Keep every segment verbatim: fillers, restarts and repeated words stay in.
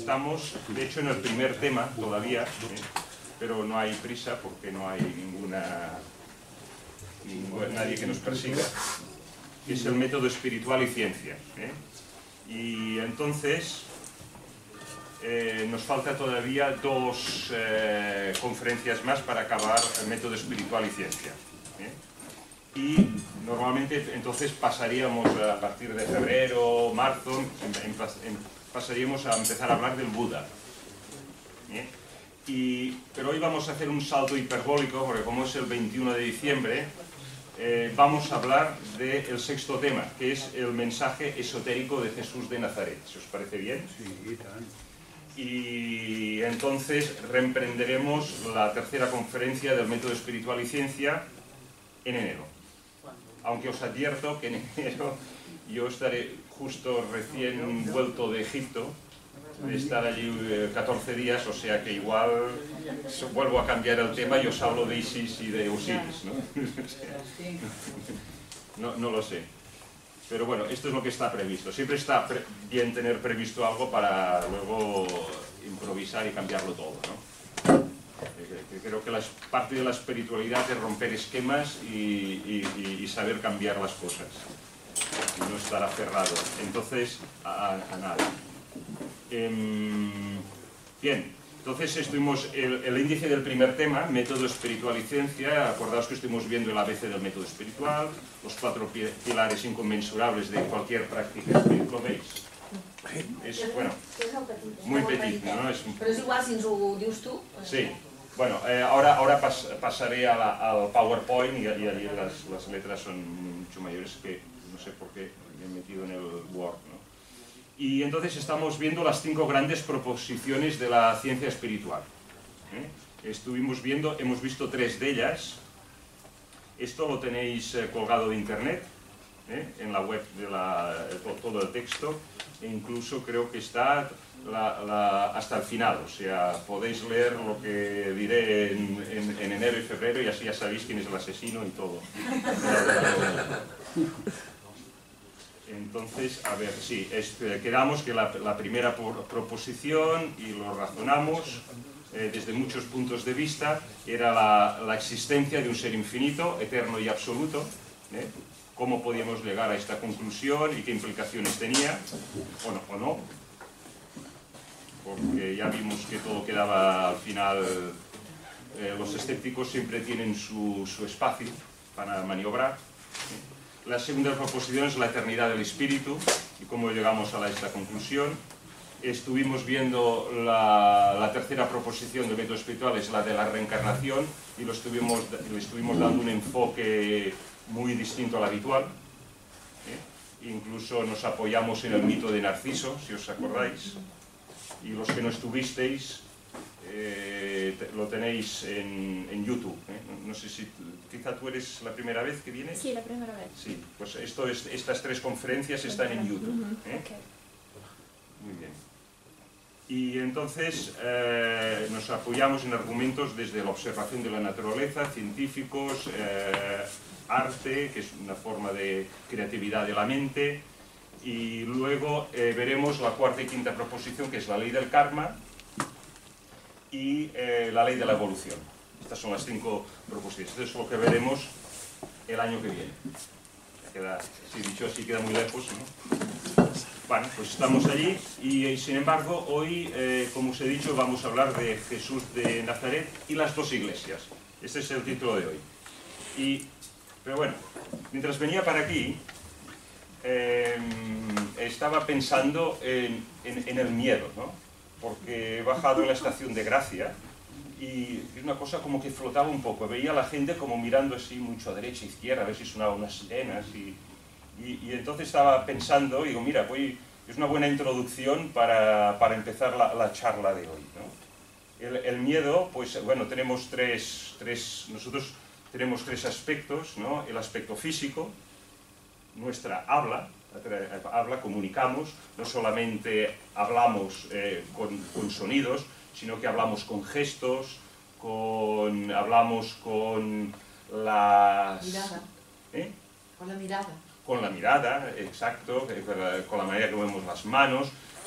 estamos, de hecho, en el primer tema todavía, ¿eh? Pero no hay prisa porque no hay ninguna, ninguna nadie que nos persiga, que es el método espiritual y ciencia, ¿eh? Y entonces eh, nos falta todavía dos eh, conferencias más para acabar el método espiritual y ciencia, ¿eh? Y normalmente entonces pasaríamos a partir de febrero, marzo, en, en, en, pasaríamos a empezar a hablar del Buda, ¿eh? Y, pero hoy vamos a hacer un salto hiperbólico porque como es el veintiuno de diciembre, eh, vamos a hablar del sexto tema, que es el mensaje esotérico de Jesús de Nazaret. ¿Se os parece bien? Sí, tal. Y entonces reemprenderemos la tercera conferencia del método espiritual y ciencia en enero. Aunque os advierto que en enero yo estaré justo recién vuelto de Egipto, de estar allí catorce días, o sea que igual vuelvo a cambiar el tema y os hablo de Isis y de Osiris, ¿no? No, no lo sé. Pero bueno, esto es lo que está previsto. Siempre está pre bien tener previsto algo para luego improvisar y cambiarlo todo, ¿no? Creo que la parte de la espiritualidad es romper esquemas y, y, y saber cambiar las cosas y no estar aferrado entonces a, a nada. Eh, bien, entonces estuvimos el, el índice del primer tema, método espiritual y ciencia. Acordaos que estuvimos viendo el A B C del método espiritual, los cuatro pilares inconmensurables de cualquier práctica espiritual. ¿Veis? Es, bueno, muy petit, ¿no? Es, pero es igual si nos ho dius tu. Sí. Bueno, eh, ahora, ahora pas, pasaré a la, al PowerPoint y, y allí las, las letras son mucho mayores que no sé por qué me he metido en el Word, ¿no? Y entonces estamos viendo las cinco grandes proposiciones de la ciencia espiritual, ¿eh? Estuvimos viendo, hemos visto tres de ellas. Esto lo tenéis eh, colgado de internet, ¿eh? En la web de la, todo el texto, e incluso creo que está la, la, hasta el final, o sea, podéis leer lo que diré en, en, en enero y febrero y así ya sabéis quién es el asesino y todo. Entonces, a ver, sí, es, quedamos que la, la primera por, proposición, y lo razonamos eh, desde muchos puntos de vista, era la, la existencia de un ser infinito, eterno y absoluto, ¿eh? Cómo podíamos llegar a esta conclusión y qué implicaciones tenía, o no, o no, porque ya vimos que todo quedaba al final, eh, los escépticos siempre tienen su, su espacio para maniobrar, ¿eh? La segunda proposición es la eternidad del espíritu y cómo llegamos a esta conclusión. Estuvimos viendo la, la tercera proposición del método espiritual, es la de la reencarnación, y lo estuvimos, le estuvimos dando un enfoque muy distinto al habitual, ¿eh? Incluso nos apoyamos en el mito de Narciso, si os acordáis, y los que no estuvisteis eh, lo tenéis en, en YouTube, ¿eh? No, no sé si, quizá tú eres la primera vez que vienes. Sí, la primera vez. Sí, pues esto es, estas tres conferencias están en YouTube, ¿eh? Okay. Muy bien. Y entonces eh, nos apoyamos en argumentos desde la observación de la naturaleza, científicos, eh, arte, que es una forma de creatividad de la mente, y luego eh, veremos la cuarta y quinta proposición, que es la ley del karma y eh, la ley de la evolución. Estas son las cinco proposiciones. Esto es lo que veremos el año que viene. Queda, si dicho así, queda muy lejos, ¿no? Bueno, pues estamos allí y, y sin embargo hoy, eh, como os he dicho, vamos a hablar de Jesús de Nazaret y las dos iglesias. Este es el título de hoy. Y, pero bueno, mientras venía para aquí, eh, estaba pensando en, en, en el miedo, ¿no? Porque he bajado en la estación de Gracia y es una cosa como que flotaba un poco. Veía a la gente como mirando así mucho a derecha e izquierda, a ver si sonaban unas sirenas. Y, y, y entonces estaba pensando, y digo, mira, voy, es una buena introducción para, para empezar la, la charla de hoy, ¿no? El, el miedo, pues bueno, tenemos tres, tres, nosotros tenemos tres aspectos, ¿no? El aspecto físico, nuestra habla, habla, comunicamos, no solamente hablamos eh, con, con sonidos, sino que hablamos con gestos, con, hablamos con las... Mirada. ¿Eh? Con la mirada. Con la mirada, exacto, con la manera que movemos las manos.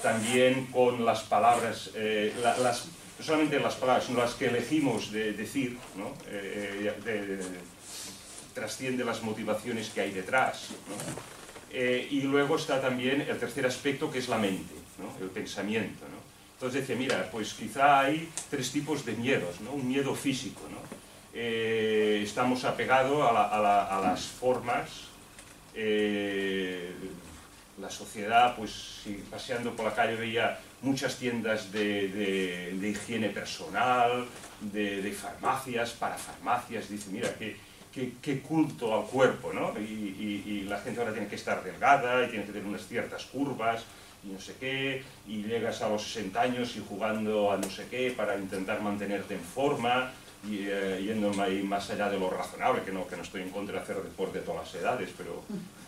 también con las palabras, eh, la, las, no solamente las palabras, sino las que elegimos de decir, ¿no? eh, de, de, trasciende las motivaciones que hay detrás, ¿no? Eh, y luego está también el tercer aspecto, que es la mente, ¿no? El pensamiento, ¿no? Entonces dice, mira, pues quizá hay tres tipos de miedos, ¿no? Un miedo físico, ¿no? Eh, estamos apegados a, la, a, la, a las formas, eh, la sociedad, pues si paseando por la calle veía muchas tiendas de, de, de higiene personal, de, de farmacias, parafarmacias, dice, mira, qué, qué, qué culto al cuerpo, ¿no? Y, y, y la gente ahora tiene que estar delgada y tiene que tener unas ciertas curvas y no sé qué, y llegas a los sesenta años y jugando a no sé qué para intentar mantenerte en forma, y eh, yendo más allá de lo razonable, que no, que no estoy en contra de hacer deporte de todas las edades, pero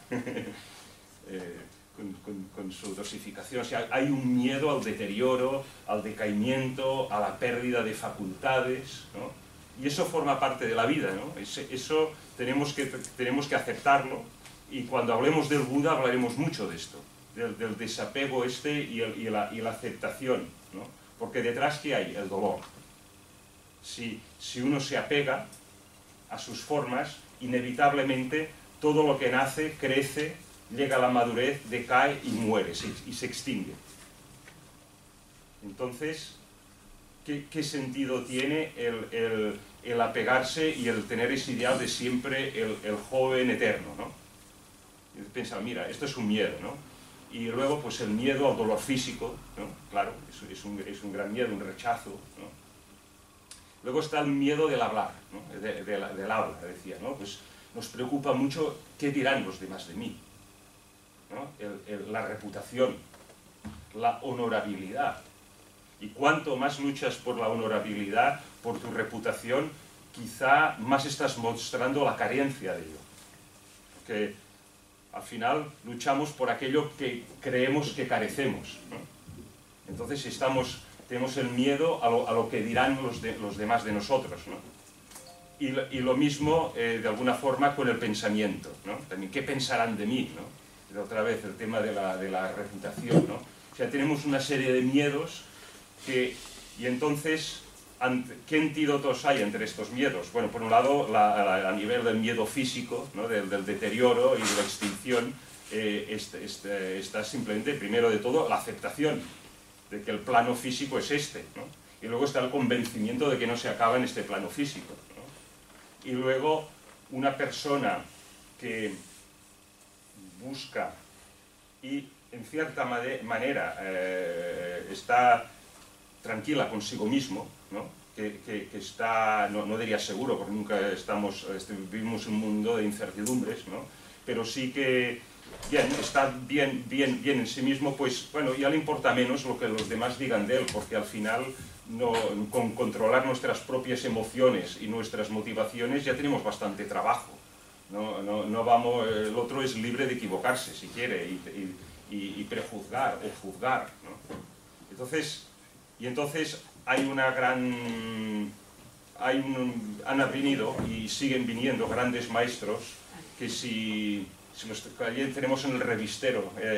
eh, con, con, con su dosificación. O sea, hay un miedo al deterioro, al decaimiento, a la pérdida de facultades, ¿no? Y eso forma parte de la vida, ¿no? Ese, eso tenemos que, tenemos que aceptarlo, y cuando hablemos del Buda hablaremos mucho de esto, del, del desapego este y, el, y, la, y la aceptación, ¿no? Porque detrás, ¿qué hay? El dolor. Si, si uno se apega a sus formas, inevitablemente todo lo que nace, crece, llega a la madurez, decae y muere, se, y se extingue. Entonces, ¿qué, qué sentido tiene el, el, el apegarse y el tener ese ideal de siempre el, el joven eterno, ¿no? Y pensar, mira, esto es un miedo, ¿no? Y luego, pues el miedo al dolor físico, ¿no? Claro, es, es, un, es un gran miedo, un rechazo, ¿no? Luego está el miedo del hablar, ¿no? de, de, de, del habla, decía, ¿no? Pues nos preocupa mucho qué dirán los demás de mí, ¿no? el, el, la reputación, la honorabilidad. Y cuanto más luchas por la honorabilidad, por tu reputación, quizá más estás mostrando la carencia de ello. Porque al final luchamos por aquello que creemos que carecemos, ¿no? Entonces estamos... tenemos el miedo a lo, a lo que dirán los, de, los demás de nosotros, ¿no? Y, y lo mismo, eh, de alguna forma, con el pensamiento, ¿no? También, ¿qué pensarán de mí, ¿no? Pero otra vez, el tema de la, de la reputación, ¿no? O sea, tenemos una serie de miedos que... Y entonces, ante, ¿qué antídotos hay entre estos miedos? Bueno, por un lado, la, la, a nivel del miedo físico, ¿no? del, del deterioro y de la extinción, eh, este, este, está simplemente, primero de todo, la aceptación de que el plano físico es este, ¿no? Y luego está el convencimiento de que no se acaba en este plano físico, ¿no? Y luego una persona que busca y en cierta manera eh, está tranquila consigo mismo, ¿no? que, que, que está, no, no diría seguro, porque nunca estamos, vivimos en un mundo de incertidumbres, ¿no? Pero sí que bien, está bien, bien, bien en sí mismo, pues bueno, ya le importa menos lo que los demás digan de él, porque al final no, con controlar nuestras propias emociones y nuestras motivaciones ya tenemos bastante trabajo. No, no, no vamos, el otro es libre de equivocarse si quiere y, y, y prejuzgar o juzgar, ¿no? Entonces, y entonces hay una gran, hay un, han venido y siguen viniendo grandes maestros que si Si nos, tenemos en el revistero eh,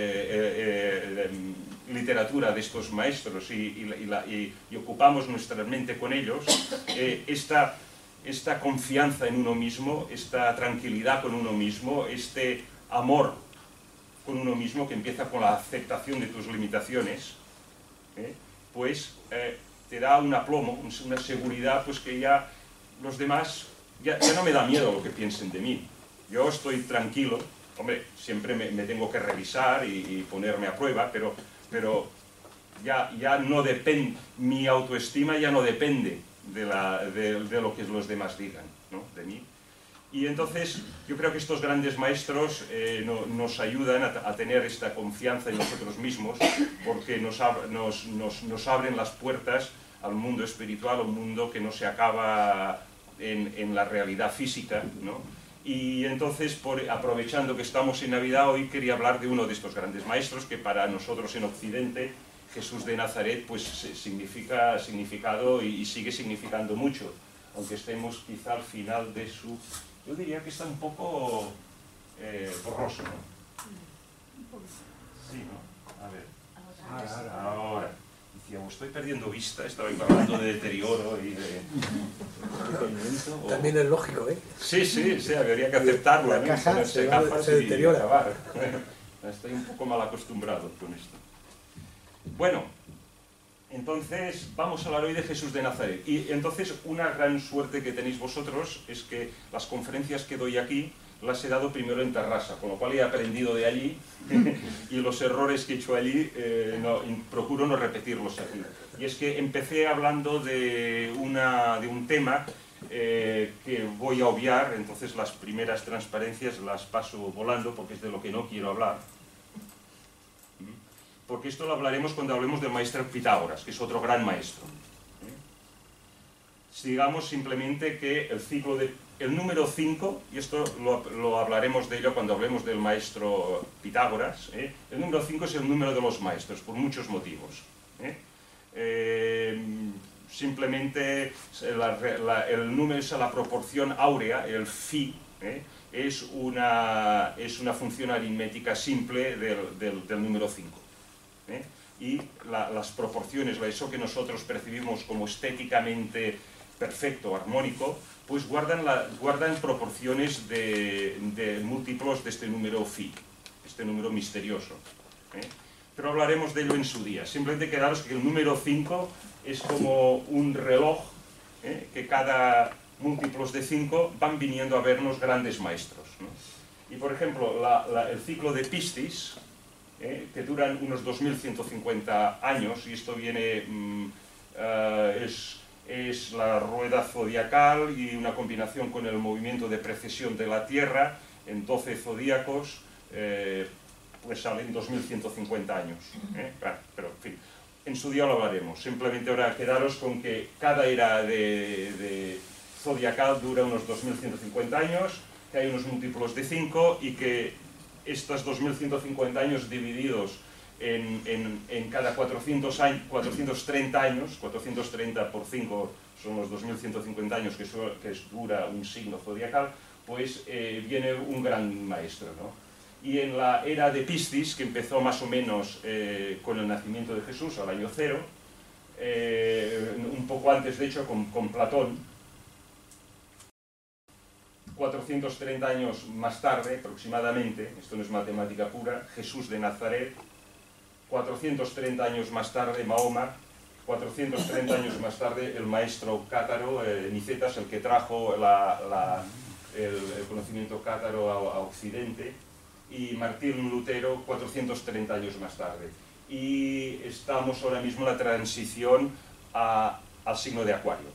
eh, eh, literatura de estos maestros y, y, y, la, y, y ocupamos nuestra mente con ellos, eh, esta, esta confianza en uno mismo, esta tranquilidad con uno mismo, este amor con uno mismo que empieza con la aceptación de tus limitaciones, eh, pues eh, te da un aplomo, una seguridad, pues que ya los demás, ya, ya no me da miedo lo que piensen de mí. Yo estoy tranquilo. Hombre, siempre me, me tengo que revisar y, y ponerme a prueba, pero, pero ya, ya no depende, mi autoestima ya no depende de, la, de, de lo que los demás digan, ¿no? De mí. Y entonces yo creo que estos grandes maestros eh, no, nos ayudan a, a tener esta confianza en nosotros mismos, porque nos, ab, nos, nos, nos abren las puertas al mundo espiritual, un mundo que no se acaba en, en la realidad física, ¿no? Y entonces, por, aprovechando que estamos en Navidad, hoy quería hablar de uno de estos grandes maestros que para nosotros en Occidente, Jesús de Nazaret, pues significa significado y, y sigue significando mucho, aunque estemos quizá al final de su... Yo diría que está un poco eh, borroso, ¿no? Sí, ¿no? A ver. Ahora, Ahora. Decía, oh, estoy perdiendo vista, estaba hablando de deterioro y de... O... También es lógico, ¿eh? Sí, sí, sí, habría que aceptarlo, la ¿no? caja Ponerse se, va, gafas se deteriora. Y acabar. Estoy un poco mal acostumbrado con esto. Bueno, entonces vamos a hablar hoy de Jesús de Nazaret. Y entonces una gran suerte que tenéis vosotros es que las conferencias que doy aquí las he dado primero en Terrassa, con lo cual he aprendido de allí y los errores que he hecho allí eh, no, procuro no repetirlos aquí. Y es que empecé hablando de, una, de un tema eh, que voy a obviar, entonces las primeras transparencias las paso volando porque es de lo que no quiero hablar. Porque esto lo hablaremos cuando hablemos del maestro Pitágoras, que es otro gran maestro. Digamos simplemente que el ciclo de... El número cinco, y esto lo, lo hablaremos de ello cuando hablemos del maestro Pitágoras, ¿eh? El número cinco es el número de los maestros, por muchos motivos. ¿eh? Eh, simplemente la, la, el número es la proporción áurea, el phi, ¿eh? es, una, es una función aritmética simple del, del, del número cinco. ¿eh? Y la, las proporciones, eso que nosotros percibimos como estéticamente perfecto, armónico, pues guardan, la, guardan proporciones de, de múltiplos de este número phi, este número misterioso. ¿eh? Pero hablaremos de ello en su día. Simplemente quedaros que el número cinco es como un reloj, ¿eh? que cada múltiplos de cinco van viniendo a vernos grandes maestros. ¿no? Y por ejemplo, la, la, el ciclo de Piscis, ¿eh? que duran unos dos mil ciento cincuenta años, y esto viene... Mmm, uh, es, es la rueda zodiacal y una combinación con el movimiento de precesión de la Tierra en doce zodíacos, eh, pues salen dos mil ciento cincuenta años. ¿eh? Bueno, pero en fin, en su día lo hablaremos. Simplemente ahora quedaros con que cada era de, de zodiacal dura unos dos mil ciento cincuenta años, que hay unos múltiplos de cinco y que estos dos mil ciento cincuenta años divididos En, en, en cada cuatrocientos años, cuatrocientos treinta años, cuatrocientos treinta por cinco son los dos mil ciento cincuenta años que, so, que dura un signo zodiacal, pues eh, viene un gran maestro, ¿no? Y en la era de Piscis, que empezó más o menos eh, con el nacimiento de Jesús, al año cero, eh, un poco antes de hecho con, con Platón, cuatrocientos treinta años más tarde aproximadamente, esto no es matemática pura, Jesús de Nazaret, cuatrocientos treinta años más tarde, Mahoma, cuatrocientos treinta años más tarde, el maestro cátaro, eh, Nicetas, el que trajo la, la, el, el conocimiento cátaro a, a Occidente, y Martín Lutero, cuatrocientos treinta años más tarde. Y estamos ahora mismo en la transición a, al signo de Acuario.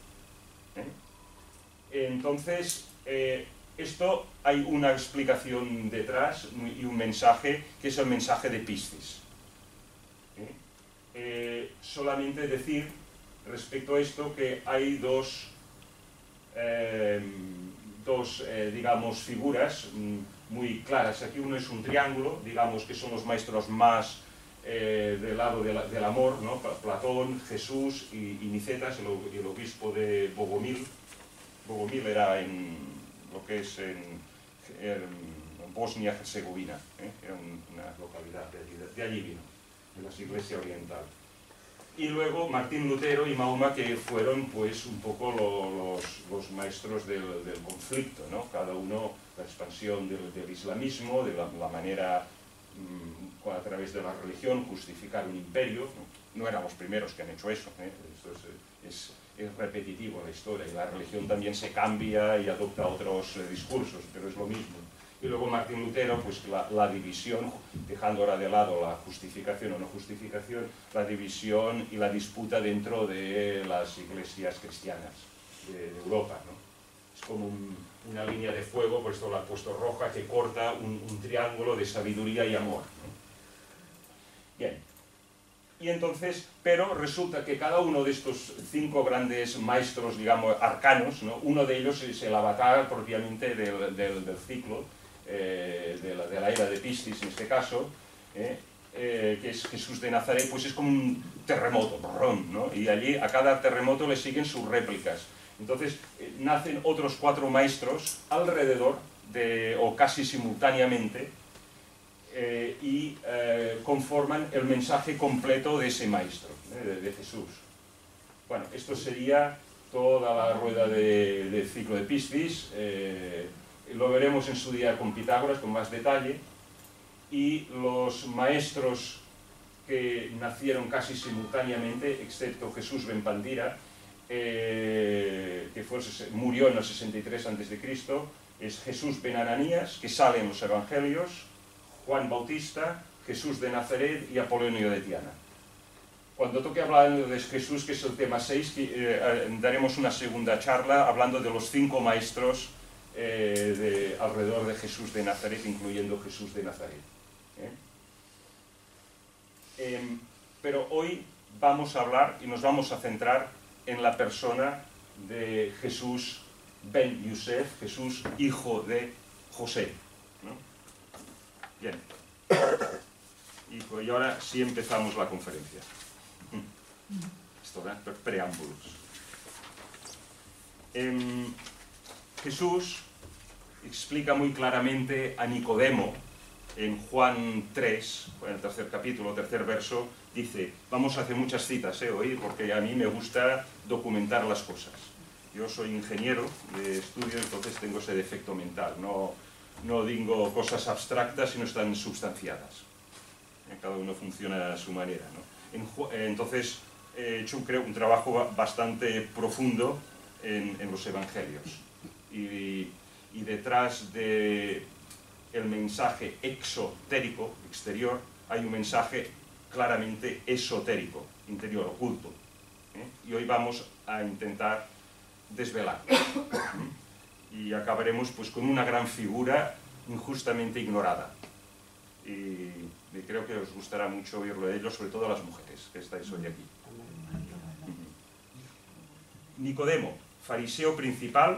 ¿eh? Entonces, eh, esto hay una explicación detrás y un mensaje, que es el mensaje de Piscis. ¿Eh? Eh, solamente decir respecto a esto que hay dos, eh, dos eh, digamos, figuras muy claras. Aquí uno es un triángulo, digamos que son los maestros más eh, del lado de la, del amor, ¿no? Platón, Jesús y, y Nicetas, el, el obispo de Bogomil. Bogomil era en lo que es en, en Bosnia-Herzegovina, ¿eh? Era una localidad de allí, de allí vino, de la Iglesia Oriental. Y luego Martín Lutero y Mahoma, que fueron pues un poco lo, los, los maestros del, del conflicto, ¿no? Cada uno la expansión del, del islamismo, de la, la manera mmm, a través de la religión justificar un imperio. No, no eran los primeros que han hecho eso, ¿eh? Esto es, es, es repetitivo en la historia, y la religión también se cambia y adopta otros eh, discursos, pero es lo mismo. Y luego Martín Lutero, pues la, la división, dejando ahora de lado la justificación o no justificación, la división y la disputa dentro de las iglesias cristianas de, de Europa, ¿no? Es como un, una línea de fuego, por esto la ha puesto roja, que corta un, un triángulo de sabiduría y amor, ¿no? Bien. Y entonces, pero resulta que cada uno de estos cinco grandes maestros, digamos, arcanos, ¿no? Uno de ellos es el avatar propiamente del, del, del ciclo, Eh, de, la, de la era de Piscis en este caso, eh, eh, que es Jesús de Nazaret, pues es como un terremoto, brum, ¿no? Y allí a cada terremoto le siguen sus réplicas. Entonces eh, nacen otros cuatro maestros alrededor, de, o casi simultáneamente, eh, y eh, conforman el mensaje completo de ese maestro, ¿eh? de, de Jesús. Bueno, esto sería toda la rueda del de ciclo de Piscis, eh, lo veremos en su día con Pitágoras con más detalle, y los maestros que nacieron casi simultáneamente, excepto Jesús ben Pandira, eh, que fue, murió en el sesenta y tres antes de Cristo, es Jesús ben Ananías, que sale en los Evangelios, Juan Bautista, Jesús de Nazaret y Apolonio de Tiana. Cuando toque hablar de Jesús, que es el tema seis, eh, daremos una segunda charla hablando de los cinco maestros eh, de, alrededor de Jesús de Nazaret, incluyendo Jesús de Nazaret. ¿eh? Eh, pero hoy vamos a hablar y nos vamos a centrar en la persona de Jesús ben Yosef, Jesús hijo de José, ¿no? Bien. Y ahora sí empezamos la conferencia. Esto, ¿verdad? Preámbulos. Eh, Jesús explica muy claramente a Nicodemo en Juan tres, en el tercer capítulo, tercer verso, dice, vamos a hacer muchas citas ¿eh, hoy, porque a mí me gusta documentar las cosas. Yo soy ingeniero de estudio, entonces tengo ese defecto mental. No, no digo cosas abstractas, sino están substanciadas. Cada uno funciona a su manera, ¿no? En, entonces, he hecho creo, un trabajo bastante profundo en, en los evangelios. Y, y detrás del mensaje exotérico, exterior, hay un mensaje claramente esotérico, interior, oculto. ¿eh? Y hoy vamos a intentar desvelarlo. Y acabaremos pues, con una gran figura injustamente ignorada. Y, y creo que os gustará mucho oírlo de ellos, sobre todo a las mujeres que estáis hoy aquí. Nicodemo, fariseo principal,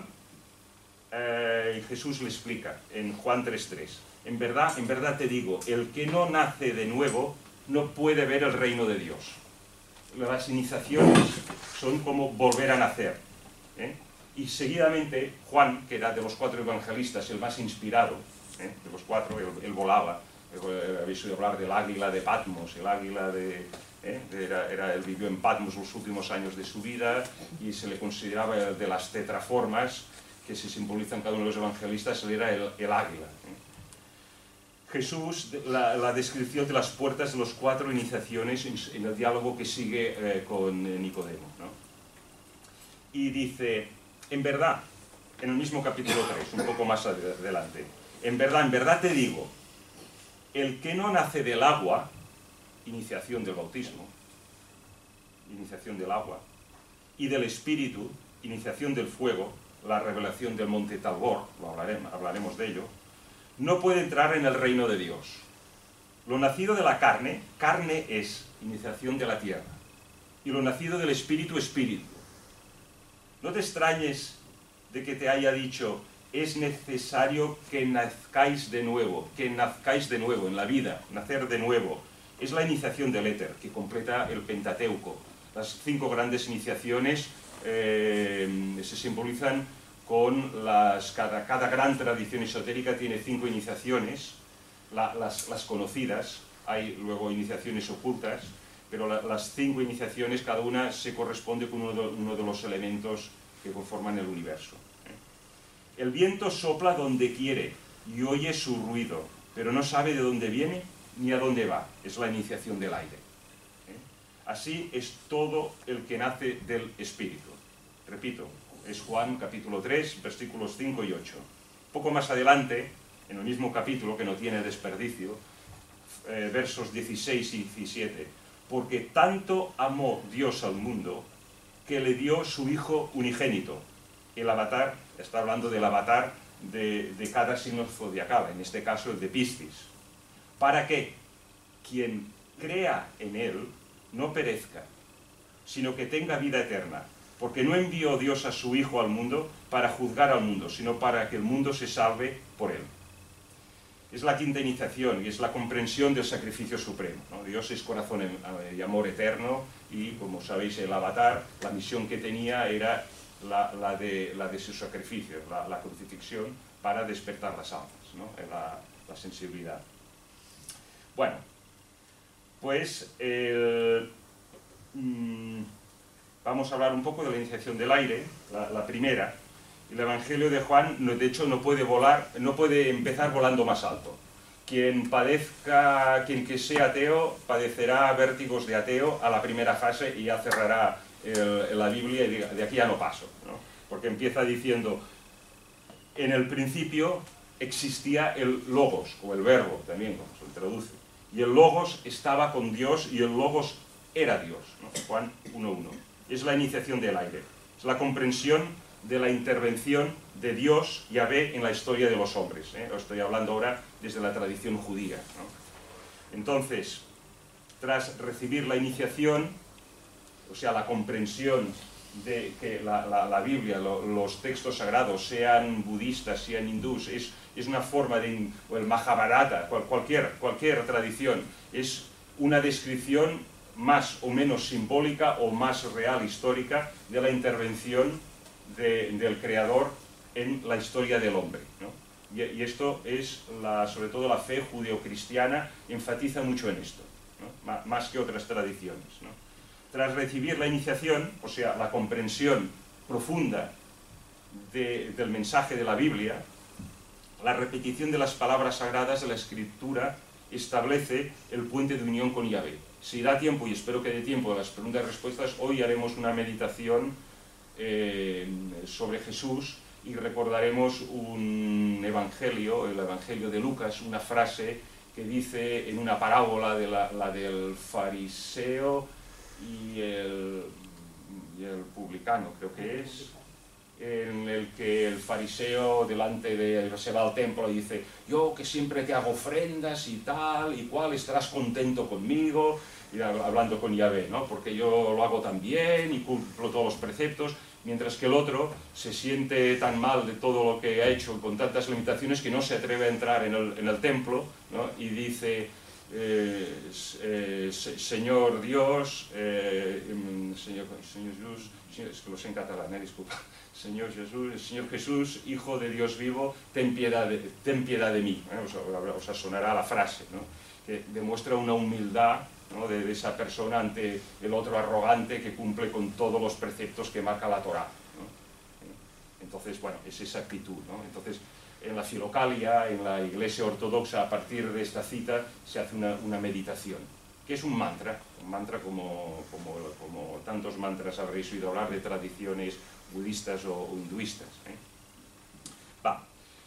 eh, Jesús le explica en Juan tres tres. En verdad, en verdad te digo, el que no nace de nuevo no puede ver el reino de Dios. Las iniciaciones son como volver a nacer. ¿eh? Y seguidamente Juan, que era de los cuatro evangelistas el más inspirado, ¿eh? de los cuatro, él, él volaba. Habéis oído hablar del águila de Patmos, el águila de... ¿eh? Era, era, él vivió en Patmos los últimos años de su vida y se le consideraba el de las tetraformas que se simbolizan cada uno de los evangelistas, él era el, el águila. ¿eh? Jesús, la, la descripción de las puertas de las cuatro iniciaciones en, en el diálogo que sigue eh, con eh, Nicodemo, ¿no? Y dice, en verdad, en el mismo capítulo tres, un poco más adelante, en verdad, en verdad te digo, el que no nace del agua, iniciación del bautismo, iniciación del agua, y del espíritu, iniciación del fuego, la revelación del monte Tabor, lo hablaremos, hablaremos de ello, no puede entrar en el reino de Dios. Lo nacido de la carne, carne es, iniciación de la tierra, y lo nacido del espíritu, espíritu. No te extrañes de que te haya dicho, es necesario que nazcáis de nuevo, que nazcáis de nuevo en la vida, nacer de nuevo. Es la iniciación del éter, que completa el Pentateuco. Las cinco grandes iniciaciones eh, se simbolizan con las... Cada, cada gran tradición esotérica tiene cinco iniciaciones, la, las, las conocidas, hay luego iniciaciones ocultas, pero la, las cinco iniciaciones, cada una se corresponde con uno de, uno de los elementos que conforman el universo. El viento sopla donde quiere y oye su ruido, pero no sabe de dónde viene ni a dónde va. Es la iniciación del aire. ¿eh? Así es todo el que nace del Espíritu. Repito, es Juan capítulo tres, versículos cinco y ocho. Poco más adelante, en el mismo capítulo, que no tiene desperdicio, eh, versos dieciséis y diecisiete, porque tanto amó Dios al mundo que le dio su Hijo unigénito. El avatar, está hablando del avatar de, de cada signo zodiacal, en este caso el de Piscis, para que quien crea en él no perezca, sino que tenga vida eterna, porque no envió Dios a su Hijo al mundo para juzgar al mundo, sino para que el mundo se salve por él. Es la quinta iniciación y es la comprensión del sacrificio supremo, ¿no? Dios es corazón y amor eterno y, como sabéis, el avatar, la misión que tenía era La, la, de, la de su sacrificio, la, la crucifixión, para despertar las almas, ¿no? la, la sensibilidad. Bueno, pues eh, mmm, vamos a hablar un poco de la iniciación del aire, la, la primera. El Evangelio de Juan, no, de hecho, no puede volar, no puede empezar volando más alto. Quien padezca, quien que sea ateo, padecerá vértigos de ateo a la primera fase y ya cerrará el, la Biblia y diga, de aquí ya no paso, ¿no? Porque empieza diciendo, en el principio existía el Logos, o el verbo también, como se traduce, y el Logos estaba con Dios y el Logos era Dios, ¿no? Juan uno uno. Es la iniciación del aire, es la comprensión de la intervención de Dios, Yahvé, en la historia de los hombres, ¿eh? Lo estoy hablando ahora desde la tradición judía, ¿no? Entonces, tras recibir la iniciación, o sea, la comprensión de que la, la, la Biblia, lo, los textos sagrados, sean budistas, sean hindús, es, es una forma de, o el Mahabharata, cual, cualquier, cualquier tradición, es una descripción más o menos simbólica o más real, histórica, de la intervención de, del Creador en la historia del hombre, ¿no? Y, y esto es, la, sobre todo la fe judeocristiana, enfatiza mucho en esto, ¿no? Más que otras tradiciones, ¿no? Tras recibir la iniciación, o sea, la comprensión profunda de, del mensaje de la Biblia, la repetición de las palabras sagradas de la Escritura establece el puente de unión con Yahvé. Si da tiempo, y espero que dé tiempo de las preguntas y respuestas, hoy haremos una meditación eh, sobre Jesús y recordaremos un evangelio, el evangelio de Lucas, una frase que dice en una parábola, de la, la del fariseo y el, y el publicano, creo que es, en el que el fariseo delante de, se va al templo y dice, yo que siempre te hago ofrendas y tal, y cual, estarás contento conmigo, y hablando con Yahvé, ¿no? Porque yo lo hago tan bien y cumplo todos los preceptos, mientras que el otro se siente tan mal de todo lo que ha hecho con tantas limitaciones que no se atreve a entrar en el, en el templo, ¿no? Y dice, eh, eh, Señor Dios, eh, Señor, Señor Jesús, es que lo sé en catalán, eh, disculpa, Señor Jesús, Señor Jesús, Hijo de Dios vivo, ten piedad de, ten piedad de mí, ¿eh? Os, os sonará la frase, ¿no? Que demuestra una humildad, ¿no? de, de esa persona ante el otro arrogante que cumple con todos los preceptos que marca la Torá, ¿no? Entonces, bueno, es esa actitud, ¿no? Entonces, en la Filocalia, en la Iglesia Ortodoxa, a partir de esta cita, se hace una, una meditación, que es un mantra, un mantra como, como, como tantos mantras habréis oído hablar de tradiciones budistas o hinduistas, ¿eh? Va.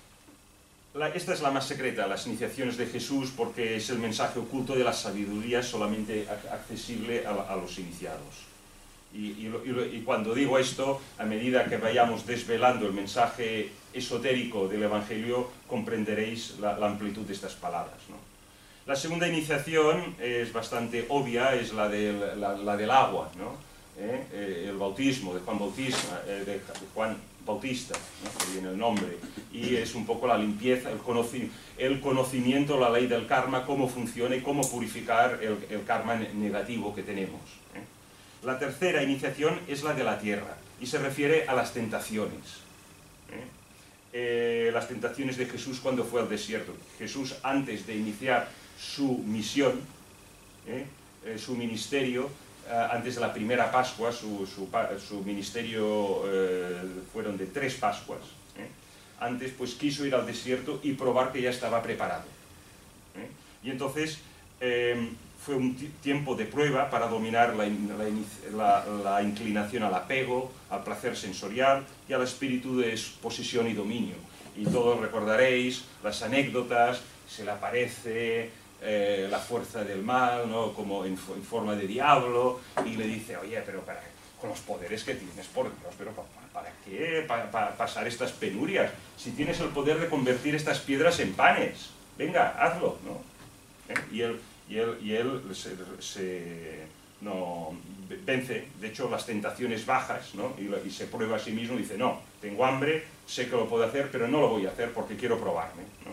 La, esta es la más secreta, las iniciaciones de Jesús, porque es el mensaje oculto de la sabiduría solamente accesible a, a los iniciados. Y, y, y, y cuando digo esto, a medida que vayamos desvelando el mensaje esotérico del Evangelio, comprenderéis la, la amplitud de estas palabras, ¿no? La segunda iniciación es bastante obvia, es la del, la, la del agua, ¿no? ¿Eh? Eh, el bautismo de Juan Bautista, eh, de Juan Bautista, ¿no? Que viene el nombre, y es un poco la limpieza, el, conoci el conocimiento, la ley del karma, cómo funciona y cómo purificar el, el karma negativo que tenemos, ¿eh? La tercera iniciación es la de la tierra, y se refiere a las tentaciones, ¿eh? Eh, las tentaciones de Jesús cuando fue al desierto. Jesús, antes de iniciar su misión, ¿eh? Eh, su ministerio, antes de la primera Pascua, su, su, su ministerio eh, fueron de tres Pascuas, ¿eh? Antes pues quiso ir al desierto y probar que ya estaba preparado, ¿eh? Y entonces eh, fue un tiempo de prueba para dominar la, la, la, la inclinación al apego, al placer sensorial y al espíritu de posesión y dominio. Y todos recordaréis las anécdotas, se le aparece Eh, la fuerza del mal, ¿no? Como en, en forma de diablo, y le dice, oye, pero para, con los poderes que tienes, por Dios, pero ¿para, para qué? ¿Para, para pasar estas penurias? Si tienes el poder de convertir estas piedras en panes, venga, hazlo, ¿no? ¿Eh? Y él, y él, y él se, se no, vence, de hecho, las tentaciones bajas, ¿no? y, y se prueba a sí mismo y dice, no, tengo hambre, sé que lo puedo hacer, pero no lo voy a hacer porque quiero probarme, ¿no?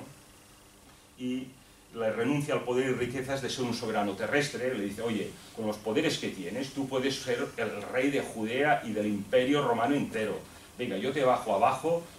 Y la renuncia al poder y riquezas de ser un soberano terrestre, le dice, oye, con los poderes que tienes, tú puedes ser el rey de Judea y del imperio romano entero. Venga, yo te bajo abajo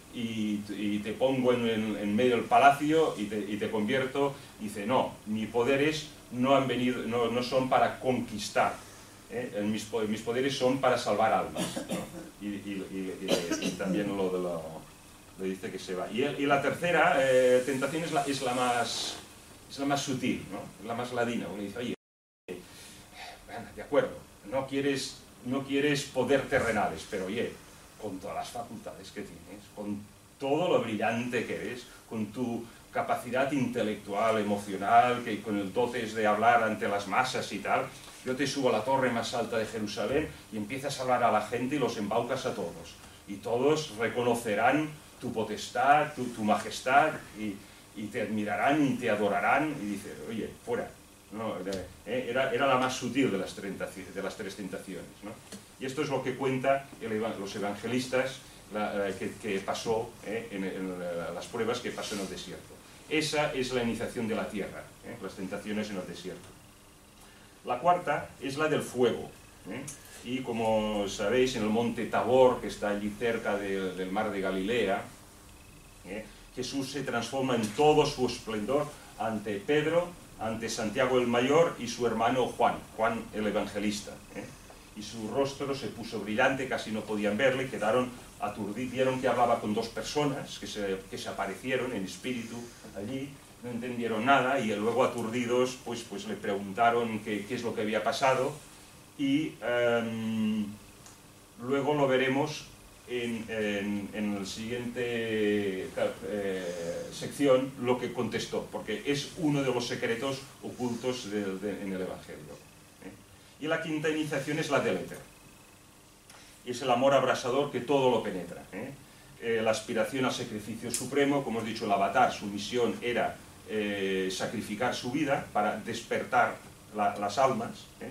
y, y te pongo en, en, en medio del palacio y te, y te convierto. Y dice, no, mis poderes no, han venido, no, no son para conquistar, ¿eh? mis, mis poderes son para salvar almas, ¿no? y, y, y, y, y también lo de lo, lo dice que se va. Y, y la tercera eh, tentación es la, es, la más, es la más sutil, ¿no? La más ladina, uno dice, oye, eh, bueno, de acuerdo, no quieres, no quieres poder terrenales, pero oye, con todas las facultades que tienes, con todo lo brillante que eres, con tu capacidad intelectual, emocional, que con el dotes de hablar ante las masas y tal, yo te subo a la torre más alta de Jerusalén y empiezas a hablar a la gente y los embaucas a todos. Y todos reconocerán tu potestad, tu, tu majestad, y, y te admirarán y te adorarán. Y dices, oye, fuera. No, eh, era, era la más sutil de las, de las tres tentaciones, ¿no? Y esto es lo que cuenta el, los evangelistas la, que, que pasó eh, en, en las pruebas que pasó en el desierto. Esa es la iniciación de la tierra, eh, las tentaciones en el desierto. La cuarta es la del fuego, ¿eh? Y como sabéis, en el monte Tabor, que está allí cerca de, del mar de Galilea, ¿eh? Jesús se transforma en todo su esplendor ante Pedro, ante Santiago el Mayor y su hermano Juan, Juan el Evangelista, ¿eh? Y su rostro se puso brillante, casi no podían verle, quedaron aturdidos, vieron que hablaba con dos personas que se, que se aparecieron en espíritu allí, no entendieron nada, y luego aturdidos pues, pues le preguntaron qué, qué es lo que había pasado, y um, luego lo veremos en, en, en la siguiente eh, sección lo que contestó, porque es uno de los secretos ocultos de, de, en el Evangelio. ¿eh? Y la quinta iniciación es la del éter. Es el amor abrasador que todo lo penetra. ¿eh? Eh, la aspiración al sacrificio supremo, como hemos dicho, el avatar, su misión era eh, sacrificar su vida para despertar la, las almas. ¿eh?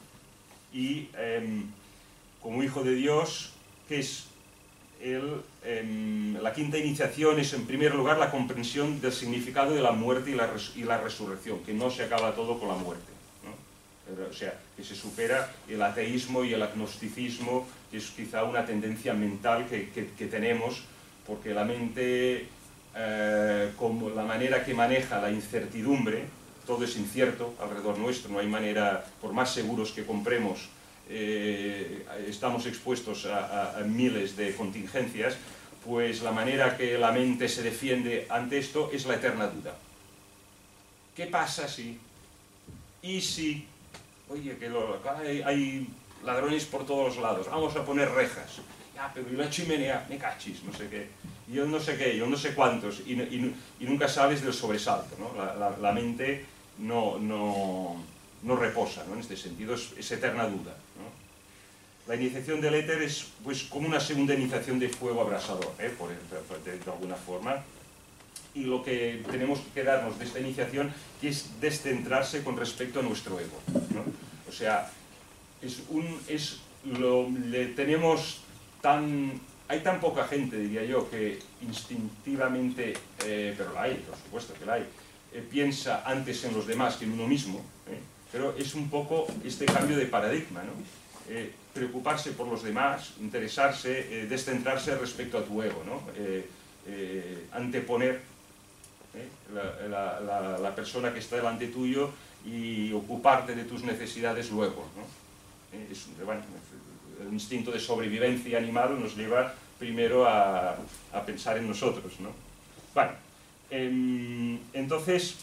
Y eh, como hijo de Dios, ¿qué es? El, eh, la quinta iniciación es, en primer lugar, la comprensión del significado de la muerte y la, res, y la resurrección, que no se acaba todo con la muerte, ¿no? O sea, que se supera el ateísmo y el agnosticismo, que es quizá una tendencia mental que, que, que tenemos, porque la mente, eh, como la manera que maneja la incertidumbre, todo es incierto alrededor nuestro, no hay manera, por más seguros que compremos, Eh, estamos expuestos a, a, a miles de contingencias, pues la manera que la mente se defiende ante esto es la eterna duda. ¿Qué pasa si? ¿Y si? Oye, que lo, hay, hay ladrones por todos lados, vamos a poner rejas. Ya, pero ¿y la chimenea? Me cachis, no sé qué. Yo no sé qué, yo no sé cuántos, y, y, y nunca sales del sobresalto, ¿no? La, la, la mente no... no no reposa, ¿no? En este sentido es, es eterna duda, ¿no? La iniciación del éter es pues, como una segunda iniciación de fuego abrasador, ¿eh? por, por, de, de alguna forma, y lo que tenemos que quedarnos de esta iniciación es descentrarse con respecto a nuestro ego, ¿no? O sea, es un, es lo, le tenemos tan, hay tan poca gente, diría yo, que instintivamente, eh, pero la hay, por supuesto que la hay, eh, piensa antes en los demás que en uno mismo, ¿eh? Pero es un poco este cambio de paradigma, ¿no? Eh, preocuparse por los demás, interesarse, eh, descentrarse respecto a tu ego, ¿no? Eh, eh, anteponer eh, la, la, la, la persona que está delante tuyo y ocuparte de tus necesidades luego, ¿no? Eh, es, bueno, el instinto de sobrevivencia animal nos lleva primero a, a pensar en nosotros, ¿no? Bueno, eh, entonces...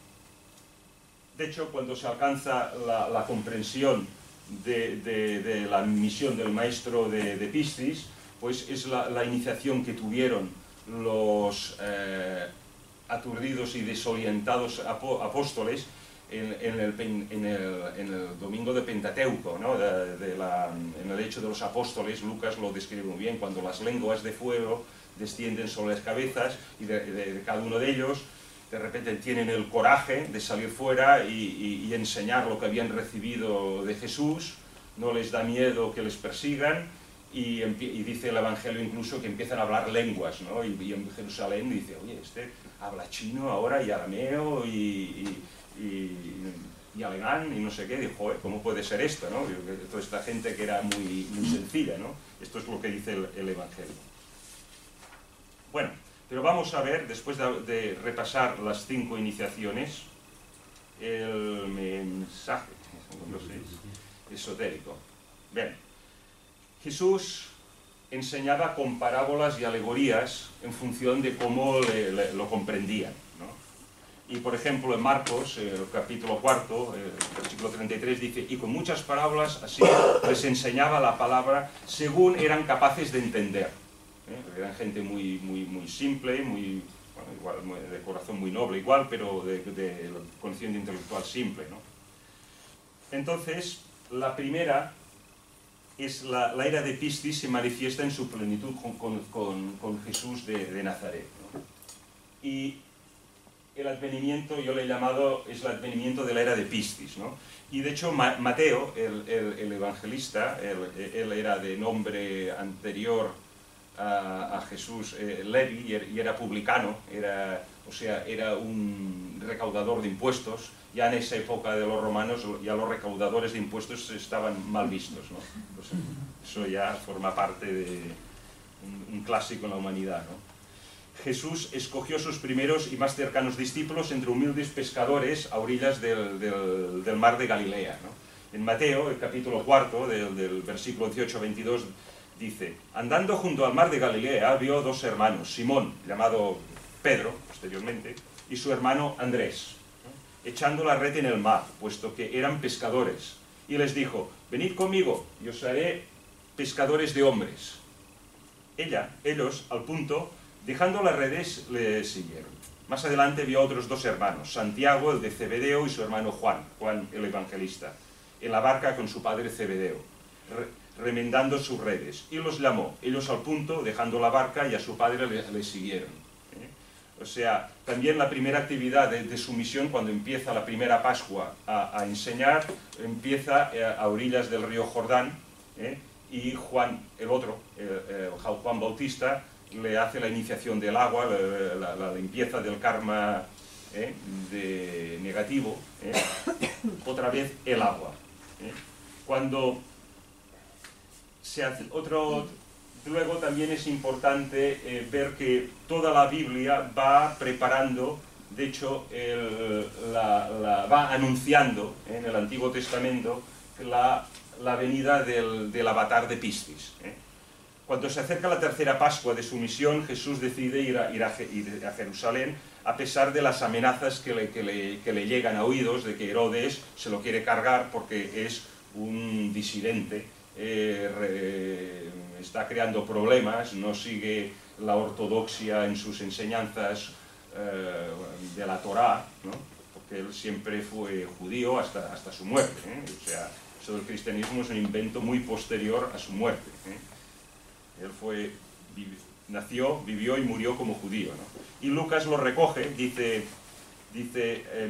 De hecho, cuando se alcanza la, la comprensión de, de, de la misión del maestro de, de Piscis, pues es la, la iniciación que tuvieron los eh, aturdidos y desorientados apóstoles en, en, el, en, el, en el domingo de Pentateuco, ¿no? de, de la, en el Hecho de los Apóstoles. Lucas lo describe muy bien, cuando las lenguas de fuego descienden sobre las cabezas y de, de, de cada uno de ellos. De repente tienen el coraje de salir fuera y, y, y enseñar lo que habían recibido de Jesús, no les da miedo que les persigan, y, y dice el Evangelio incluso que empiezan a hablar lenguas, ¿no? y, y en Jerusalén dice, oye, este habla chino ahora y arameo y, y, y, y alemán y no sé qué, dijo, ¿cómo puede ser esto? ¿no? Toda esta gente que era muy, muy sencilla, ¿no? Esto es lo que dice el, el Evangelio. Bueno, pero vamos a ver, después de, de repasar las cinco iniciaciones, el mensaje, no sé, esotérico. Bien, Jesús enseñaba con parábolas y alegorías en función de cómo le, le, lo comprendían, ¿no? Y por ejemplo en Marcos, el capítulo cuarto, el versículo treinta y tres dice: y con muchas parábolas así les enseñaba la palabra según eran capaces de entender. ¿Eh? Eran gente muy, muy, muy simple, muy, bueno, igual, muy, de corazón muy noble igual, pero de, de conocimiento intelectual simple, ¿no? Entonces, la primera es la, la era de Piscis, se manifiesta en su plenitud con, con, con, con Jesús de, de Nazaret, ¿no? Y el advenimiento, yo le he llamado, es el advenimiento de la era de Piscis, ¿no? Y de hecho Mateo, el, el, el evangelista, él, él era de nombre anterior a, a Jesús, eh, Levi, y era publicano, era, o sea, era un recaudador de impuestos. Ya en esa época de los romanos, ya los recaudadores de impuestos estaban mal vistos, ¿no? Pues eso ya forma parte de un, un clásico en la humanidad, ¿no? Jesús escogió sus primeros y más cercanos discípulos entre humildes pescadores a orillas del, del, del mar de Galilea, ¿no? En Mateo, el capítulo cuarto, del, del versículo dieciocho a veintidós, dice: andando junto al mar de Galilea, vio dos hermanos, Simón, llamado Pedro, posteriormente, y su hermano Andrés, echando la red en el mar, puesto que eran pescadores, y les dijo: venid conmigo, y os haré pescadores de hombres. Ella, ellos, al punto, dejando las redes, le siguieron. Más adelante vio a otros dos hermanos, Santiago, el de Zebedeo, y su hermano Juan, Juan el evangelista, en la barca con su padre Zebedeo, re remendando sus redes, y los llamó. Ellos al punto, dejando la barca, y a su padre le, le siguieron. ¿Eh? O sea, también la primera actividad de, de su misión, cuando empieza la primera Pascua a, a enseñar, empieza a, a orillas del río Jordán, ¿eh? Y Juan, el otro, el, el Juan Bautista, le hace la iniciación del agua, la, la, la limpieza del karma, ¿eh? de negativo, ¿eh? Otra vez el agua. ¿eh? Cuando se hace otro... Luego también es importante eh, ver que toda la Biblia va preparando, de hecho, el, la, la, va anunciando ¿eh? en el Antiguo Testamento la, la venida del, del avatar de Piscis. ¿eh? Cuando se acerca la tercera Pascua de su misión, Jesús decide ir a, ir a, ir a Jerusalén, a pesar de las amenazas que le, que, le, que le llegan a oídos de que Herodes se lo quiere cargar porque es un disidente, eh, re, está creando problemas, no sigue la ortodoxia en sus enseñanzas eh, de la Torá, ¿no? Porque él siempre fue judío hasta, hasta su muerte. ¿eh? O sea, eso del cristianismo es un invento muy posterior a su muerte. ¿eh? Él fue, vivi, nació, vivió y murió como judío, ¿no? Y Lucas lo recoge, dice, dice eh,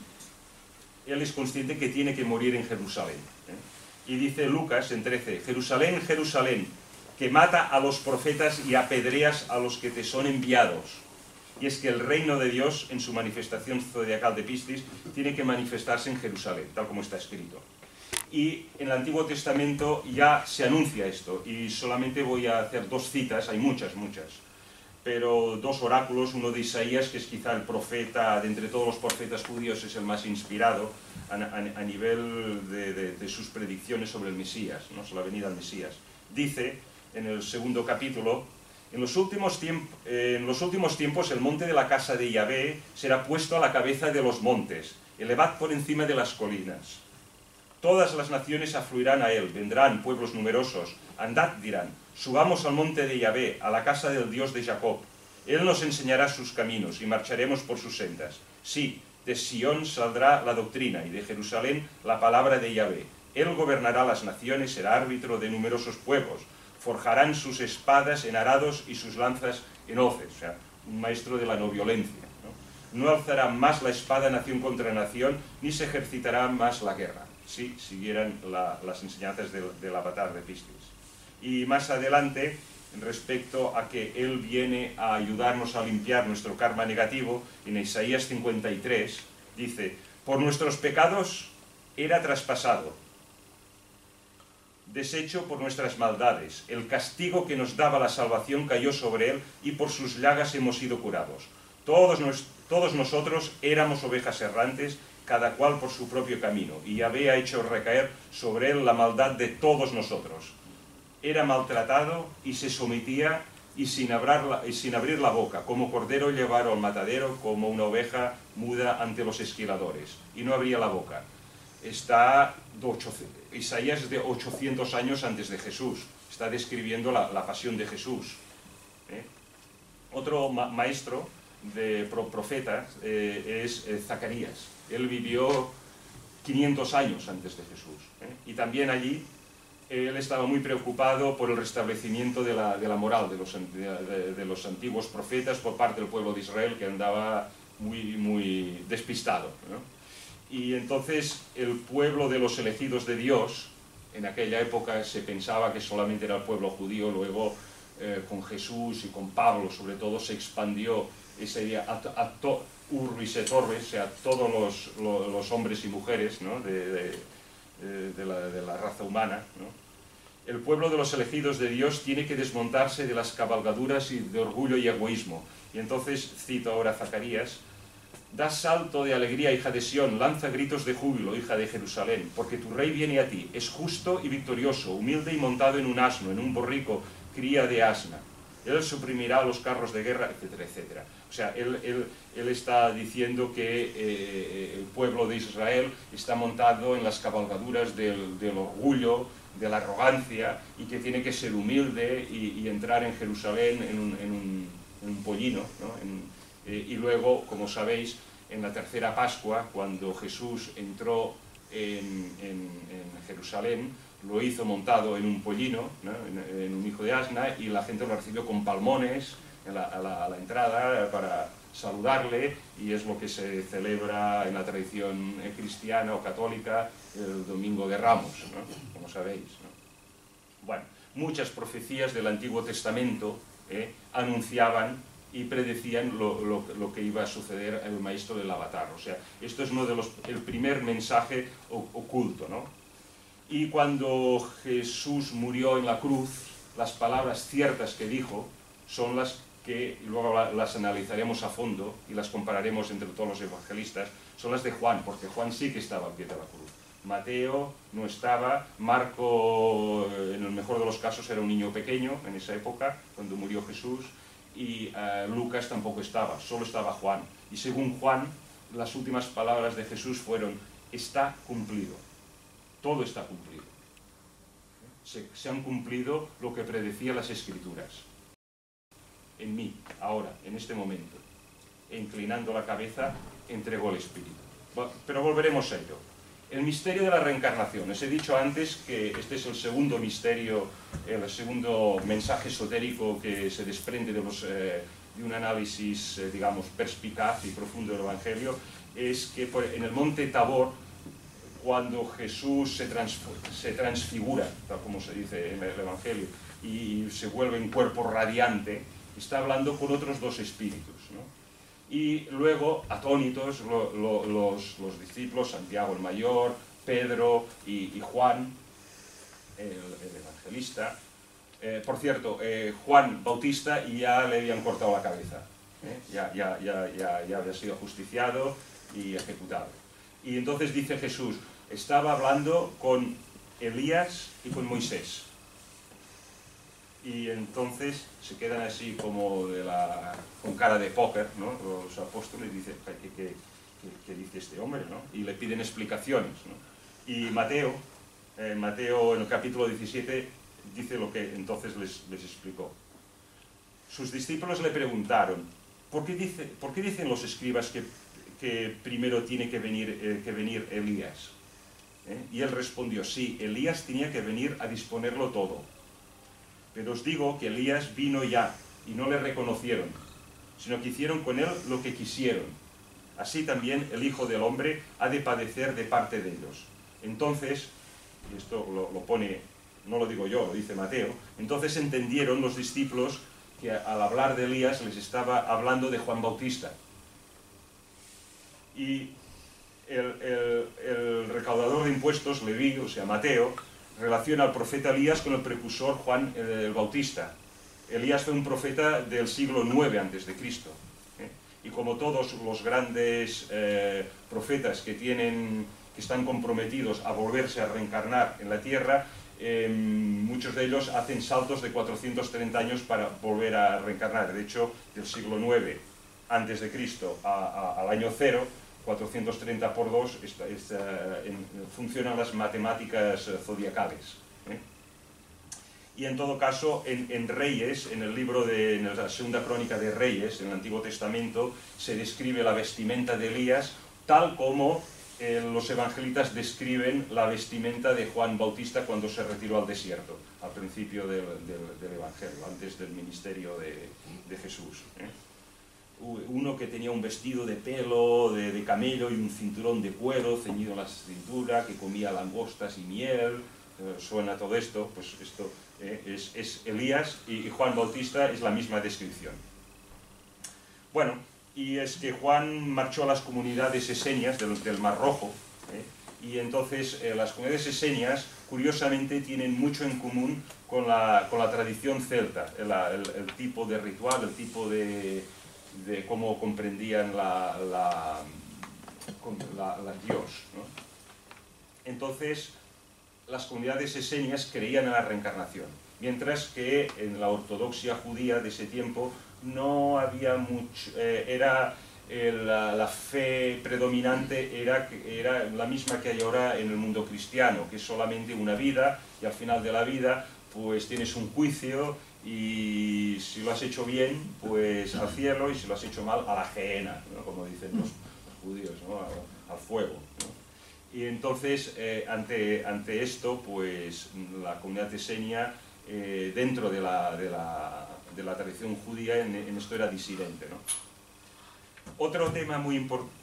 él es consciente que tiene que morir en Jerusalén. ¿eh? Y dice Lucas en trece, Jerusalén, Jerusalén, que mata a los profetas y apedreas a los que te son enviados. Y es que el reino de Dios, en su manifestación zodiacal de Piscis, tiene que manifestarse en Jerusalén, tal como está escrito. Y en el Antiguo Testamento ya se anuncia esto, y solamente voy a hacer dos citas, hay muchas, muchas, pero dos oráculos, uno de Isaías, que es quizá el profeta, de entre todos los profetas judíos es el más inspirado a, a, a nivel de, de, de sus predicciones sobre el Mesías, ¿no? Sobre la venida del Mesías. Dice, en el segundo capítulo, en los, últimos eh, en los últimos tiempos el monte de la casa de Yahvé será puesto a la cabeza de los montes, elevad por encima de las colinas. Todas las naciones afluirán a él, vendrán pueblos numerosos, andad, dirán, subamos al monte de Yahvé, a la casa del Dios de Jacob. Él nos enseñará sus caminos y marcharemos por sus sendas. Sí, de Sión saldrá la doctrina y de Jerusalén la palabra de Yahvé. Él gobernará las naciones, será árbitro de numerosos pueblos. Forjarán sus espadas en arados y sus lanzas en hoces. O sea, un maestro de la no violencia. No, no alzará más la espada nación contra nación, ni se ejercitará más la guerra, si siguieran la, las enseñanzas del, del avatar de Piscis. Y más adelante, respecto a que él viene a ayudarnos a limpiar nuestro karma negativo, en Isaías cincuenta y tres, dice, por nuestros pecados era traspasado, deshecho por nuestras maldades. El castigo que nos daba la salvación cayó sobre él y por sus llagas hemos sido curados. Todos, nos, todos nosotros éramos ovejas errantes, cada cual por su propio camino, y había hecho recaer sobre él la maldad de todos nosotros. Era maltratado y se sometía y sin, abrir la, y sin abrir la boca, como cordero llevado al matadero, como una oveja muda ante los esquiladores, y no abría la boca. Está de ochocientos, Isaías es de ochocientos años antes de Jesús, está describiendo la, la pasión de Jesús. ¿Eh? Otro ma maestro de pro profeta eh, es eh, Zacarías. Él vivió quinientos años antes de Jesús. ¿eh? Y también allí él estaba muy preocupado por el restablecimiento de la, de la moral de los, de, de los antiguos profetas por parte del pueblo de Israel, que andaba muy, muy despistado, ¿no? Y entonces el pueblo de los elegidos de Dios, en aquella época se pensaba que solamente era el pueblo judío, luego eh, con Jesús y con Pablo sobre todo se expandió esa idea a, a to, urbis et orbes, o sea, todos los, los, los hombres y mujeres, ¿no? de, de, de, la, de la raza humana, ¿no? El pueblo de los elegidos de Dios tiene que desmontarse de las cabalgaduras y de orgullo y egoísmo. Y entonces cito ahora a Zacarías: da salto de alegría, hija de Sión, lanza gritos de júbilo, hija de Jerusalén, porque tu rey viene a ti, es justo y victorioso, humilde y montado en un asno, en un borrico, cría de asna. Él suprimirá los carros de guerra, etcétera, etcétera. O sea, él, él, él está diciendo que eh, el pueblo de Israel está montado en las cabalgaduras del, del orgullo, de la arrogancia, y que tiene que ser humilde y, y entrar en Jerusalén en un, en un, en un pollino, ¿no? en, eh, y luego, como sabéis, en la tercera Pascua, cuando Jesús entró en, en, en Jerusalén, lo hizo montado en un pollino, ¿no? en, en un hijo de asna, y la gente lo recibió con palmones a la, a la, a la entrada para saludarle, y es lo que se celebra en la tradición cristiana o católica el Domingo de Ramos, ¿no? Como sabéis, ¿no? Bueno, muchas profecías del Antiguo Testamento eh, anunciaban y predecían lo, lo, lo que iba a suceder al maestro del avatar. O sea, esto es uno de los, el primer mensaje oculto, ¿no? Y cuando Jesús murió en la cruz, las palabras ciertas que dijo son las que luego las analizaremos a fondo y las compararemos entre todos los evangelistas, son las de Juan, porque Juan sí que estaba al pie de la cruz. Mateo no estaba, Marco, en el mejor de los casos, era un niño pequeño en esa época, cuando murió Jesús, y uh, Lucas tampoco estaba, solo estaba Juan. Y según Juan, las últimas palabras de Jesús fueron: está cumplido, todo está cumplido. Se, se han cumplido lo que predecían las Escrituras. En mí, ahora, en este momento, e inclinando la cabeza, entregó el Espíritu. Pero volveremos a ello. El misterio de la reencarnación. Les he dicho antes que este es el segundo misterio, el segundo mensaje esotérico que se desprende de, los, eh, de un análisis, eh, digamos, perspicaz y profundo del Evangelio, es que por, en el monte Tabor, cuando Jesús se, trans, se transfigura, tal como se dice en el Evangelio, y se vuelve un cuerpo radiante, está hablando con otros dos espíritus, ¿no? Y luego, atónitos, lo, lo, los, los discípulos, Santiago el Mayor, Pedro y, y Juan, el, el evangelista. Eh, por cierto, eh, Juan Bautista ya le habían cortado la cabeza, ¿eh? ya, ya, ya, ya, ya había sido ajusticiado y ejecutado. Y entonces dice Jesús, estaba hablando con Elías y con Moisés. Y entonces se quedan así como de la, con cara de póker, ¿no? Los apóstoles dicen, ¿qué, qué, qué, qué dice este hombre, ¿no? Y le piden explicaciones, ¿no? Y Mateo, eh, Mateo en el capítulo diecisiete dice lo que entonces les, les explicó. Sus discípulos le preguntaron, ¿por qué, dice, ¿por qué dicen los escribas que, que primero tiene que venir, eh, que venir Elías? ¿Eh? Y él respondió, sí, Elías tenía que venir a disponerlo todo. Pero os digo que Elías vino ya, y no le reconocieron, sino que hicieron con él lo que quisieron. Así también el Hijo del Hombre ha de padecer de parte de ellos. Entonces, y esto lo, lo pone, no lo digo yo, lo dice Mateo, entonces entendieron los discípulos que al hablar de Elías les estaba hablando de Juan Bautista. Y el, el, el recaudador de impuestos, Leví, o sea Mateo, relaciona al profeta Elías con el precursor Juan el Bautista. Elías fue un profeta del siglo nueve antes de Cristo. ¿eh? Y como todos los grandes eh, profetas que, tienen, que están comprometidos a volverse a reencarnar en la tierra, eh, muchos de ellos hacen saltos de cuatrocientos treinta años para volver a reencarnar. De hecho, del siglo nueve antes de Cristo a, a, al año cero, cuatrocientos treinta por dos, esta, esta, en, funcionan las matemáticas zodiacales. ¿eh? Y en todo caso, en, en Reyes, en el libro de en la segunda crónica de Reyes, en el Antiguo Testamento, se describe la vestimenta de Elías tal como eh, los evangelitas describen la vestimenta de Juan Bautista cuando se retiró al desierto, al principio del, del, del Evangelio, antes del ministerio de, de Jesús. ¿eh? Uno que tenía un vestido de pelo, de, de camello y un cinturón de cuero ceñido en la cintura, que comía langostas y miel. Eh, suena todo esto, pues esto eh, es, es Elías, y, y Juan Bautista es la misma descripción. Bueno, y es que Juan marchó a las comunidades esenias del, del Mar Rojo, eh, y entonces eh, las comunidades esenias, curiosamente, tienen mucho en común con la, con la tradición celta, el, el, el tipo de ritual, el tipo de... de cómo comprendían la, la, la, la Dios, ¿no? Entonces, las comunidades esenias creían en la reencarnación, mientras que en la ortodoxia judía de ese tiempo no había mucho, eh, era eh, la, la fe predominante era, era la misma que hay ahora en el mundo cristiano, que es solamente una vida, y al final de la vida pues tienes un juicio, y si lo has hecho bien, pues al cielo, y si lo has hecho mal, a la gehenna, ¿no? Como dicen los, los judíos, ¿no? al, al fuego, ¿no? Y entonces, eh, ante, ante esto, pues la comunidad esenia, eh, dentro de la, de, la, de la tradición judía, en, en esto era disidente, ¿no? Otro tema muy importante,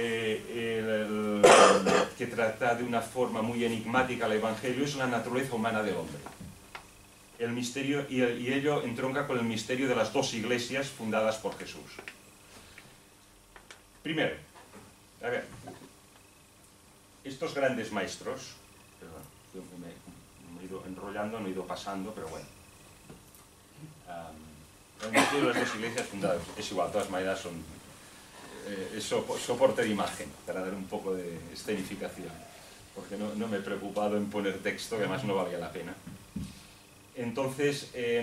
eh, que trata de una forma muy enigmática el Evangelio, es la naturaleza humana del hombre. El misterio, y, el, y ello entronca con el misterio de las dos iglesias fundadas por Jesús. Primero, a ver, estos grandes maestros, perdón, me, me he ido enrollando, me he ido pasando, pero bueno. Um, el misterio de las dos iglesias fundadas, es igual, de todas maneras son eh, es soporte de imagen, para dar un poco de escenificación, porque no, no me he preocupado en poner texto, que además no valía la pena. Entonces, eh,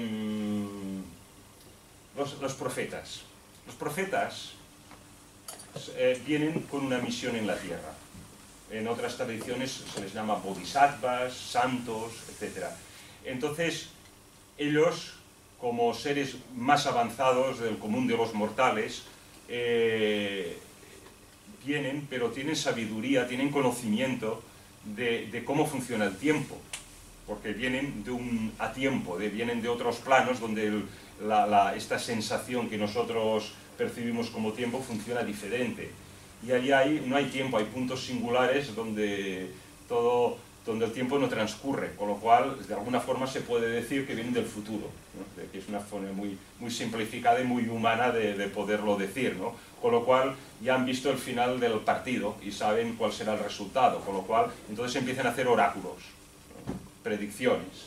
los, los profetas. Los profetas eh, vienen con una misión en la tierra. En otras tradiciones se les llama bodhisattvas, santos, etcétera. Entonces, ellos, como seres más avanzados del común de los mortales, eh, vienen, pero tienen sabiduría, tienen conocimiento de, de cómo funciona el tiempo. Porque vienen de un a tiempo, de, vienen de otros planos donde el, la, la, esta sensación que nosotros percibimos como tiempo funciona diferente. Y allí hay, no hay tiempo, hay puntos singulares donde, todo, donde el tiempo no transcurre, con lo cual de alguna forma se puede decir que vienen del futuro, ¿no? Que es una forma muy, muy simplificada y muy humana de, de poderlo decir, ¿no? Con lo cual ya han visto el final del partido y saben cuál será el resultado, con lo cual entonces empiezan a hacer oráculos, predicciones,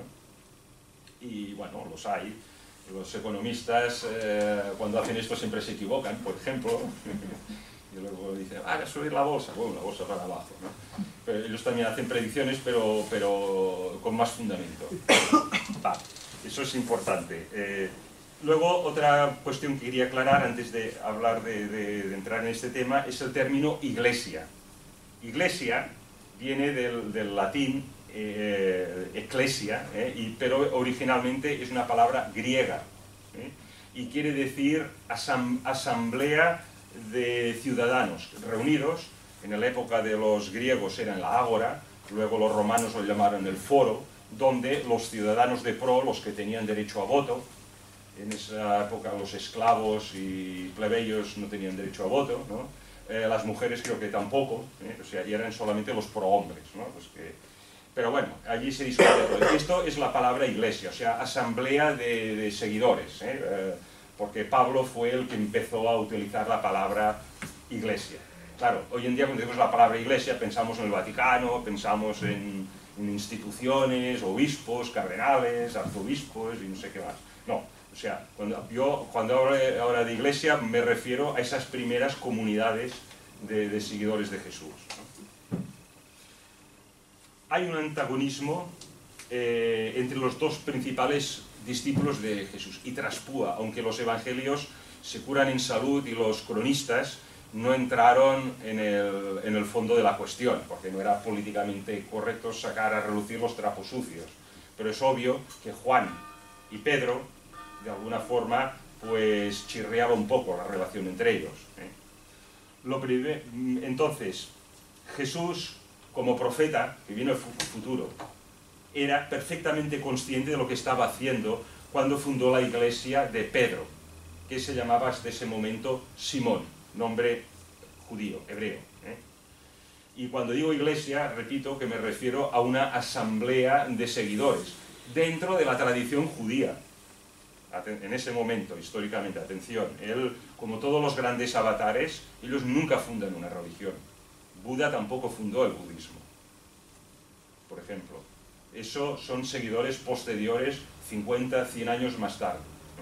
¿no? Y bueno, los hay. Los economistas eh, cuando hacen esto siempre se equivocan, por ejemplo, y luego dicen, ah, va a subir la bolsa, bueno, la bolsa para abajo, ¿no? Pero ellos también hacen predicciones, pero, pero con más fundamento. Vale, eso es importante. Eh, luego, otra cuestión que quería aclarar antes de hablar de, de, de entrar en este tema es el término iglesia. Iglesia viene del, del latín Eh, eclesia, eh, y, pero originalmente es una palabra griega, eh, y quiere decir asam, asamblea de ciudadanos reunidos. En la época de los griegos era en la ágora, luego los romanos lo llamaron el foro, donde los ciudadanos de pro, los que tenían derecho a voto, en esa época los esclavos y plebeyos no tenían derecho a voto, ¿no? Eh, las mujeres creo que tampoco, eh, o sea, y eran solamente los prohombres, ¿no? Los que... Pero bueno, allí se discute todo. Esto es la palabra iglesia, o sea, asamblea de, de seguidores, ¿eh? Eh, porque Pablo fue el que empezó a utilizar la palabra iglesia. claro, hoy en día cuando decimos la palabra iglesia pensamos en el Vaticano, pensamos en, en instituciones, obispos, cardenales, arzobispos y no sé qué más. No, o sea, cuando yo cuando hablo ahora de iglesia me refiero a esas primeras comunidades de, de seguidores de Jesús, ¿no? Hay un antagonismo eh, entre los dos principales discípulos de Jesús y traspúa, aunque los evangelios se curan en salud y los cronistas no entraron en el, en el fondo de la cuestión, porque no era políticamente correcto sacar a relucir los trapos sucios. Pero es obvio que Juan y Pedro, de alguna forma, pues chirriaba un poco la relación entre ellos, ¿eh? Lo primer, entonces, Jesús, como profeta, que viene el futuro, era perfectamente consciente de lo que estaba haciendo cuando fundó la iglesia de Pedro, que se llamaba hasta ese momento Simón, nombre judío, hebreo, ¿eh? Y cuando digo iglesia, repito que me refiero a una asamblea de seguidores, dentro de la tradición judía. En ese momento, históricamente, atención, él, como todos los grandes avatares, ellos nunca fundan una religión. Buda tampoco fundó el budismo, por ejemplo. Eso son seguidores posteriores, cincuenta, cien años más tarde,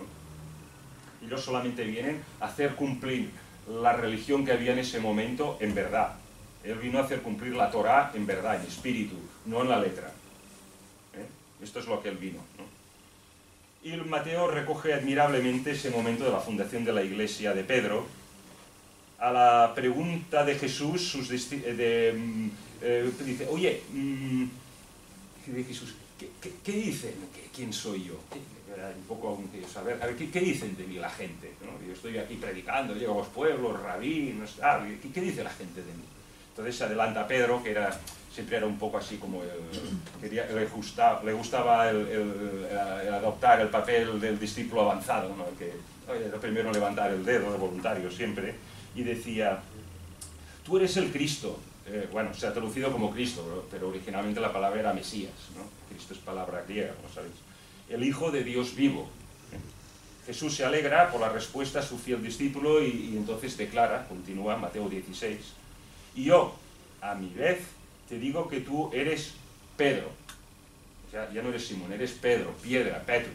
¿no? Ellos solamente vienen a hacer cumplir la religión que había en ese momento en verdad. Él vino a hacer cumplir la Torá en verdad, en espíritu, no en la letra, ¿eh? Esto es lo que él vino, ¿no? Y Mateo recoge admirablemente ese momento de la fundación de la iglesia de Pedro. A la pregunta de Jesús, sus de, eh, dice, oye, mmm, de Jesús, ¿qué, qué, qué dicen? ¿Qué, ¿Quién soy yo? Era un poco saber, a ver, ¿qué, ¿qué dicen de mí la gente? ¿No? Yo estoy aquí predicando, llego a los pueblos, rabí, no sé, ¿qué, ¿qué dice la gente de mí? Entonces se adelanta Pedro, que era, siempre era un poco así como, el, quería, le, gustaba, le gustaba el, el, el adoptar el papel del discípulo avanzado, ¿no? El que oye, era primero en levantar el dedo de voluntario siempre, y decía, tú eres el Cristo. Eh, bueno, se ha traducido como Cristo, pero, pero originalmente la palabra era Mesías, ¿no? Cristo es palabra griega, como sabéis. El Hijo de Dios vivo. ¿eh? Jesús se alegra por la respuesta a su fiel discípulo y, y entonces declara, continúa Mateo dieciséis, y yo, a mi vez, te digo que tú eres Pedro. O sea, ya no eres Simón, eres Pedro, piedra, Petrus.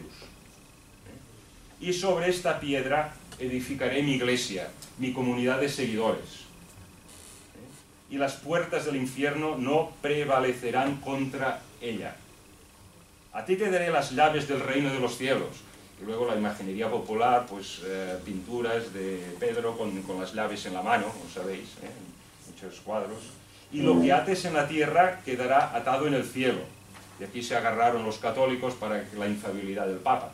¿eh? Y sobre esta piedra edificaré mi iglesia, mi comunidad de seguidores. Y las puertas del infierno no prevalecerán contra ella. A ti te daré las llaves del reino de los cielos. Y luego la imaginería popular, pues eh, pinturas de Pedro con, con las llaves en la mano, como sabéis, ¿eh? Muchos cuadros. Y lo que ates en la tierra quedará atado en el cielo. Y aquí se agarraron los católicos para la infalibilidad del Papa.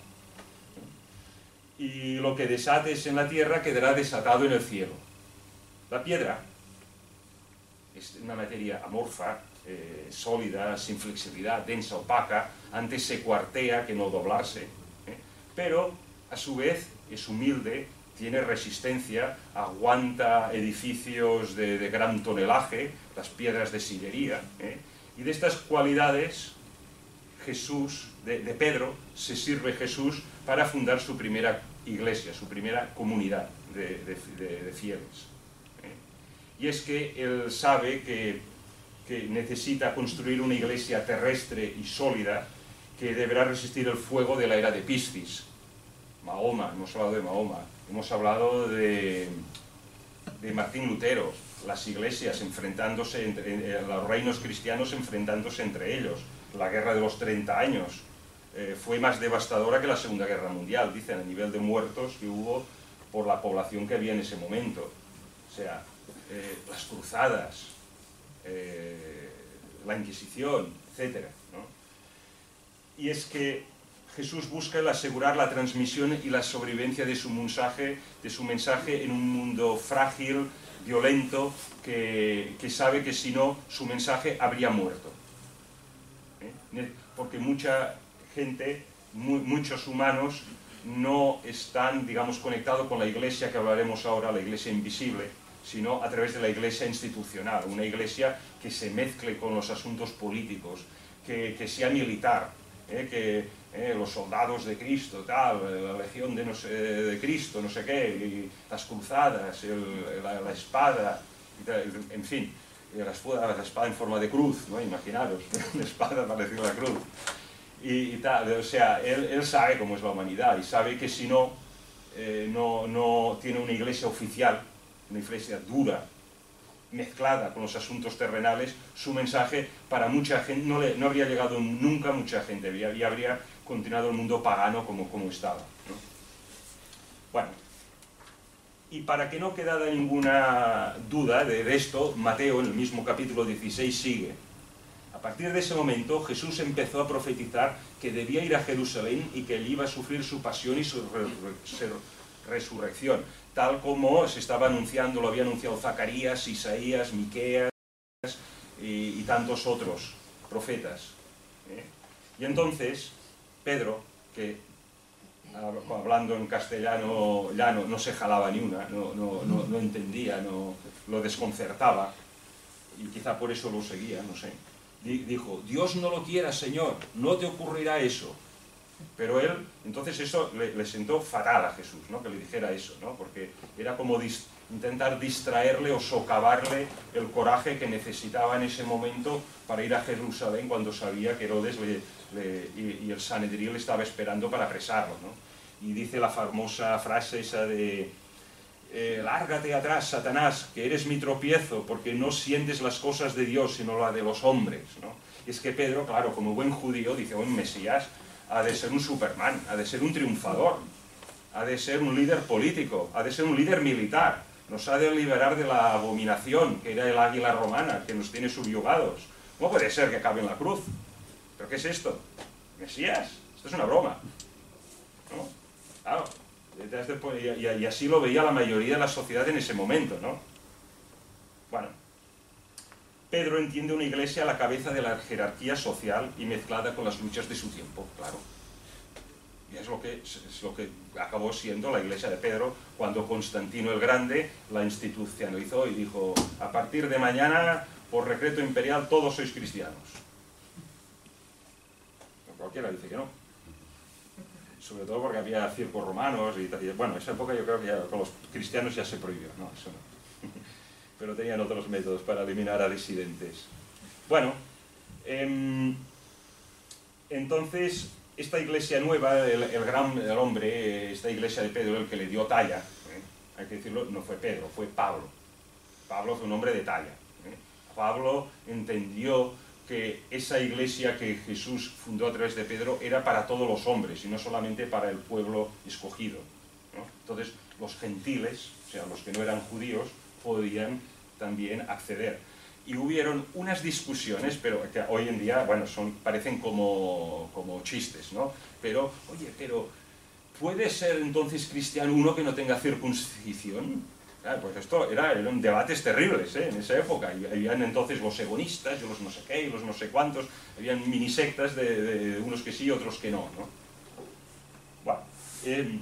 Y lo que desates en la tierra quedará desatado en el cielo. La piedra es una materia amorfa, eh, sólida, sin flexibilidad, densa, opaca, antes se cuartea que no doblarse, ¿eh? Pero a su vez es humilde, tiene resistencia, aguanta edificios de, de gran tonelaje, las piedras de sillería, ¿eh? Y de estas cualidades Jesús, de, de Pedro, se sirve Jesús para fundar su primera iglesia, su primera comunidad de, de, de, de fieles. Y es que él sabe que, que necesita construir una iglesia terrestre y sólida que deberá resistir el fuego de la era de Piscis. Mahoma, hemos hablado de Mahoma, hemos hablado de, de Martín Lutero, las iglesias enfrentándose, entre, los reinos cristianos enfrentándose entre ellos. La guerra de los treinta años eh, fue más devastadora que la Segunda Guerra Mundial, dicen, a nivel de muertos que hubo por la población que había en ese momento. O sea, Eh, las cruzadas, eh, la Inquisición, etcétera, ¿no? Y es que Jesús busca el asegurar la transmisión y la sobrevivencia de su mensaje, de su mensaje en un mundo frágil, violento, que, que sabe que si no, su mensaje habría muerto. ¿Eh? Porque mucha gente, mu muchos humanos, no están, digamos, conectados con la iglesia que hablaremos ahora, la iglesia invisible, sino a través de la iglesia institucional, una iglesia que se mezcle con los asuntos políticos, que, que sea militar, eh, que eh, los soldados de Cristo, tal, la legión de, no sé, de Cristo, no sé qué, y las cruzadas, el, la, la espada, en fin, la espada, la espada en forma de cruz, ¿no? Imaginaros, una espada parecida a la cruz. Y, y tal, o sea, él, él sabe cómo es la humanidad y sabe que si no, eh, no, no tiene una iglesia oficial, una iglesia dura, mezclada con los asuntos terrenales, su mensaje para mucha gente no, le, no habría llegado nunca a mucha gente, y habría, habría continuado el mundo pagano como, como estaba, ¿no? Bueno, y para que no quedara ninguna duda de, de esto, Mateo en el mismo capítulo dieciséis sigue. A partir de ese momento Jesús empezó a profetizar que debía ir a Jerusalén y que él iba a sufrir su pasión y su re, re, resurrección, tal como se estaba anunciando, lo había anunciado Zacarías, Isaías, Miqueas y, y tantos otros profetas, ¿eh? Y entonces Pedro, que hablando en castellano llano no se jalaba ni una, no, no, no, no entendía, no, lo desconcertaba, y quizá por eso lo seguía, no sé, dijo: Dios no lo quiera, Señor, no te ocurrirá eso. Pero él, entonces eso le, le sentó fatal a Jesús, ¿no? Que le dijera eso, ¿no? Porque era como dis, intentar distraerle o socavarle el coraje que necesitaba en ese momento para ir a Jerusalén cuando sabía que Herodes le, le, y, y el Sanedrín le estaba esperando para apresarlo, ¿no? Y dice la famosa frase esa de eh, lárgate atrás, Satanás, que eres mi tropiezo, porque no sientes las cosas de Dios sino la de los hombres, ¿no? Y es que Pedro, claro, como buen judío, dice: buen Mesías ha de ser un Superman, ha de ser un triunfador, ha de ser un líder político, ha de ser un líder militar, nos ha de liberar de la abominación que era el águila romana, que nos tiene subyugados. ¿Cómo puede ser que acabe en la cruz? ¿Pero qué es esto? ¿Mesías? Esto es una broma, ¿no? Claro, y, y así lo veía la mayoría de la sociedad en ese momento, ¿no? Bueno, Pedro entiende una iglesia a la cabeza de la jerarquía social y mezclada con las luchas de su tiempo, claro. Y es lo que, es lo que acabó siendo la iglesia de Pedro cuando Constantino el Grande la institucionalizó y dijo: a partir de mañana, por decreto imperial, todos sois cristianos. Pero cualquiera dice que no. Sobre todo porque había circos romanos y, y bueno, en esa época yo creo que ya con los cristianos ya se prohibió, no, eso no. Pero tenían otros métodos para eliminar a disidentes. Bueno, eh, entonces, esta iglesia nueva, el, el gran el hombre, esta iglesia de Pedro, el que le dio talla, ¿eh? Hay que decirlo, no fue Pedro, fue Pablo. Pablo fue un hombre de talla, ¿eh? Pablo entendió que esa iglesia que Jesús fundó a través de Pedro era para todos los hombres y no solamente para el pueblo escogido, ¿no? Entonces, los gentiles, o sea, los que no eran judíos, podían también acceder. Y hubieron unas discusiones, pero que hoy en día, bueno, son, parecen como, como chistes, ¿no? Pero, oye, pero ¿puede ser entonces cristiano uno que no tenga circuncisión? Claro, pues esto era, eran debates terribles, ¿eh? En esa época. Y habían entonces los egonistas, y los no sé qué, y los no sé cuántos, habían mini sectas de, de, de unos que sí y otros que no, ¿no? Bueno, eh,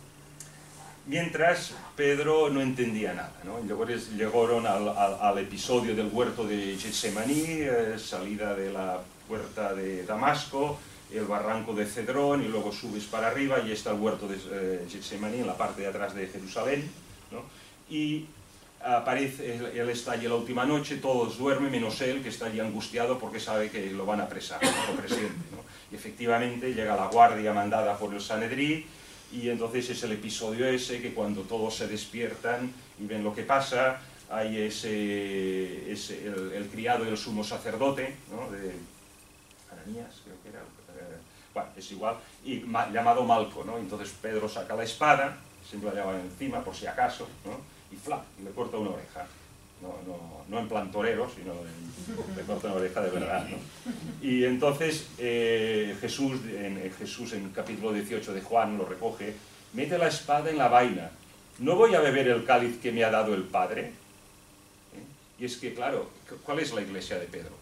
mientras Pedro no entendía nada, ¿no? Y luego llegaron al, al, al episodio del huerto de Getsemaní, eh, salida de la puerta de Damasco, el barranco de Cedrón, y luego subes para arriba y está el huerto de eh, Getsemaní en la parte de atrás de Jerusalén, ¿no? Y aparece, él, él está allí la última noche, todos duermen menos él, que está allí angustiado porque sabe que lo van a apresar, ¿no? Lo presiente, ¿no? Y efectivamente llega la guardia mandada por el Sanedrín. Y entonces es el episodio ese que cuando todos se despiertan y ven lo que pasa, hay ese, ese el, el criado del sumo sacerdote, ¿no? De Ananías, creo que era, eh, bueno, es igual, y ma, llamado Malco, ¿no? Entonces Pedro saca la espada, siempre la lleva encima por si acaso, ¿no? Y ¡fla! Y le corta una oreja. No, no, no en plan torero, sino en, le corta una oreja de verdad, ¿no? Y entonces eh, Jesús, en, Jesús en el capítulo dieciocho de Juan lo recoge: mete la espada en la vaina, ¿no voy a beber el cáliz que me ha dado el Padre? ¿Eh? Y es que, claro, ¿cuál es la iglesia de Pedro?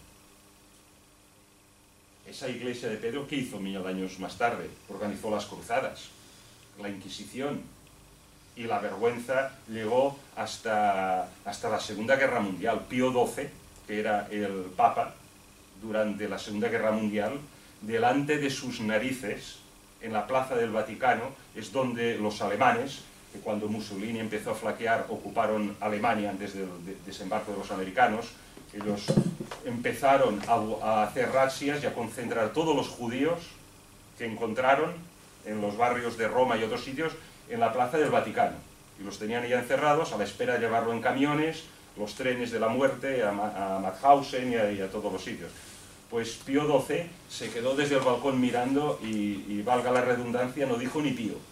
Esa iglesia de Pedro, ¿qué hizo mil años más tarde? Organizó las cruzadas, la Inquisición. Y la vergüenza llegó hasta, hasta la Segunda Guerra Mundial. Pío doce, que era el Papa, durante la Segunda Guerra Mundial, delante de sus narices, en la plaza del Vaticano, es donde los alemanes que cuando Mussolini empezó a flaquear, ocuparon Alemania antes del desembarco de los americanos. Ellos empezaron a, a hacer razzias y a concentrar todos los judíos que encontraron en los barrios de Roma y otros sitios en la plaza del Vaticano. Y los tenían ya encerrados a la espera de llevarlo en camiones, los trenes de la muerte, a, a Mauthausen y a, y a todos los sitios. Pues Pío doce se quedó desde el balcón mirando y, y valga la redundancia, no dijo ni pío,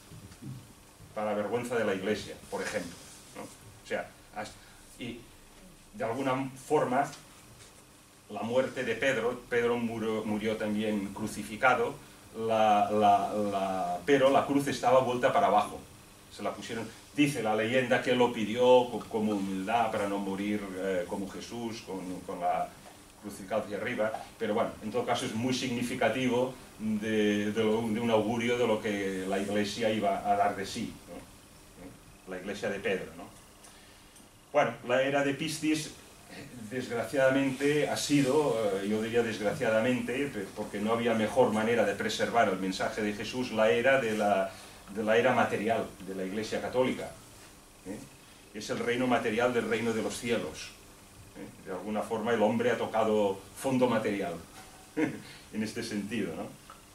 para vergüenza de la Iglesia, por ejemplo, ¿no? O sea, y de alguna forma la muerte de Pedro, Pedro murió, murió también crucificado, la, la, la, pero la cruz estaba vuelta para abajo, se la pusieron, dice la leyenda que él lo pidió como humildad para no morir eh, como Jesús, con, con la crucificado hacia arriba, pero bueno, en todo caso es muy significativo de, de, lo, de un augurio de lo que la Iglesia iba a dar de sí, ¿no? La Iglesia de Pedro, ¿no? Bueno, la era de Pistis, desgraciadamente, ha sido, yo diría desgraciadamente, porque no había mejor manera de preservar el mensaje de Jesús, la era de la, de la era material de la Iglesia Católica. ¿eh? Es el reino material del reino de los cielos. ¿eh? De alguna forma el hombre ha tocado fondo material, en este sentido, ¿no?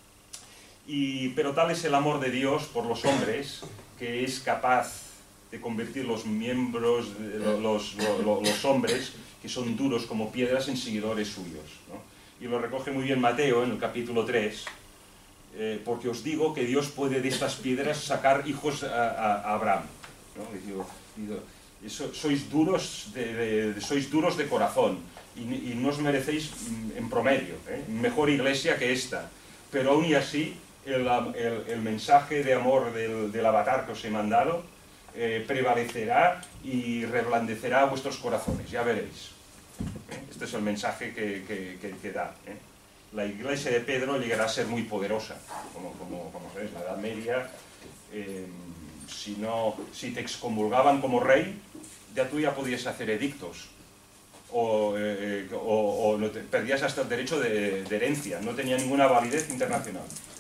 Y, pero tal es el amor de Dios por los hombres, que es capaz de convertir los miembros, los, los, los, los hombres, que son duros como piedras, en seguidores suyos, ¿no? Y lo recoge muy bien Mateo en el capítulo tres, eh, porque os digo que Dios puede de estas piedras sacar hijos a, a, a Abraham, ¿no? Y digo, digo, eso, sois, duros de, de, de, sois duros de corazón y, y no os merecéis en promedio, ¿eh? mejor iglesia que esta, pero aún y así el, el, el mensaje de amor del, del avatar que os he mandado Eh, prevalecerá y reblandecerá vuestros corazones, ya veréis. ¿Eh? Este es el mensaje que, que, que, que da. ¿eh? La Iglesia de Pedro llegará a ser muy poderosa, como, como, como sabéis, la Edad Media, eh, si, no, si te excomulgaban como rey, ya tú ya podías hacer edictos, o, eh, o, o no te, perdías hasta el derecho de, de herencia, no tenía ninguna validez internacional.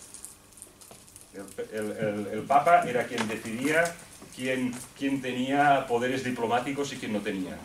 El, el, el, el Papa era quien decidía quién, quién tenía poderes diplomáticos y quién no tenía.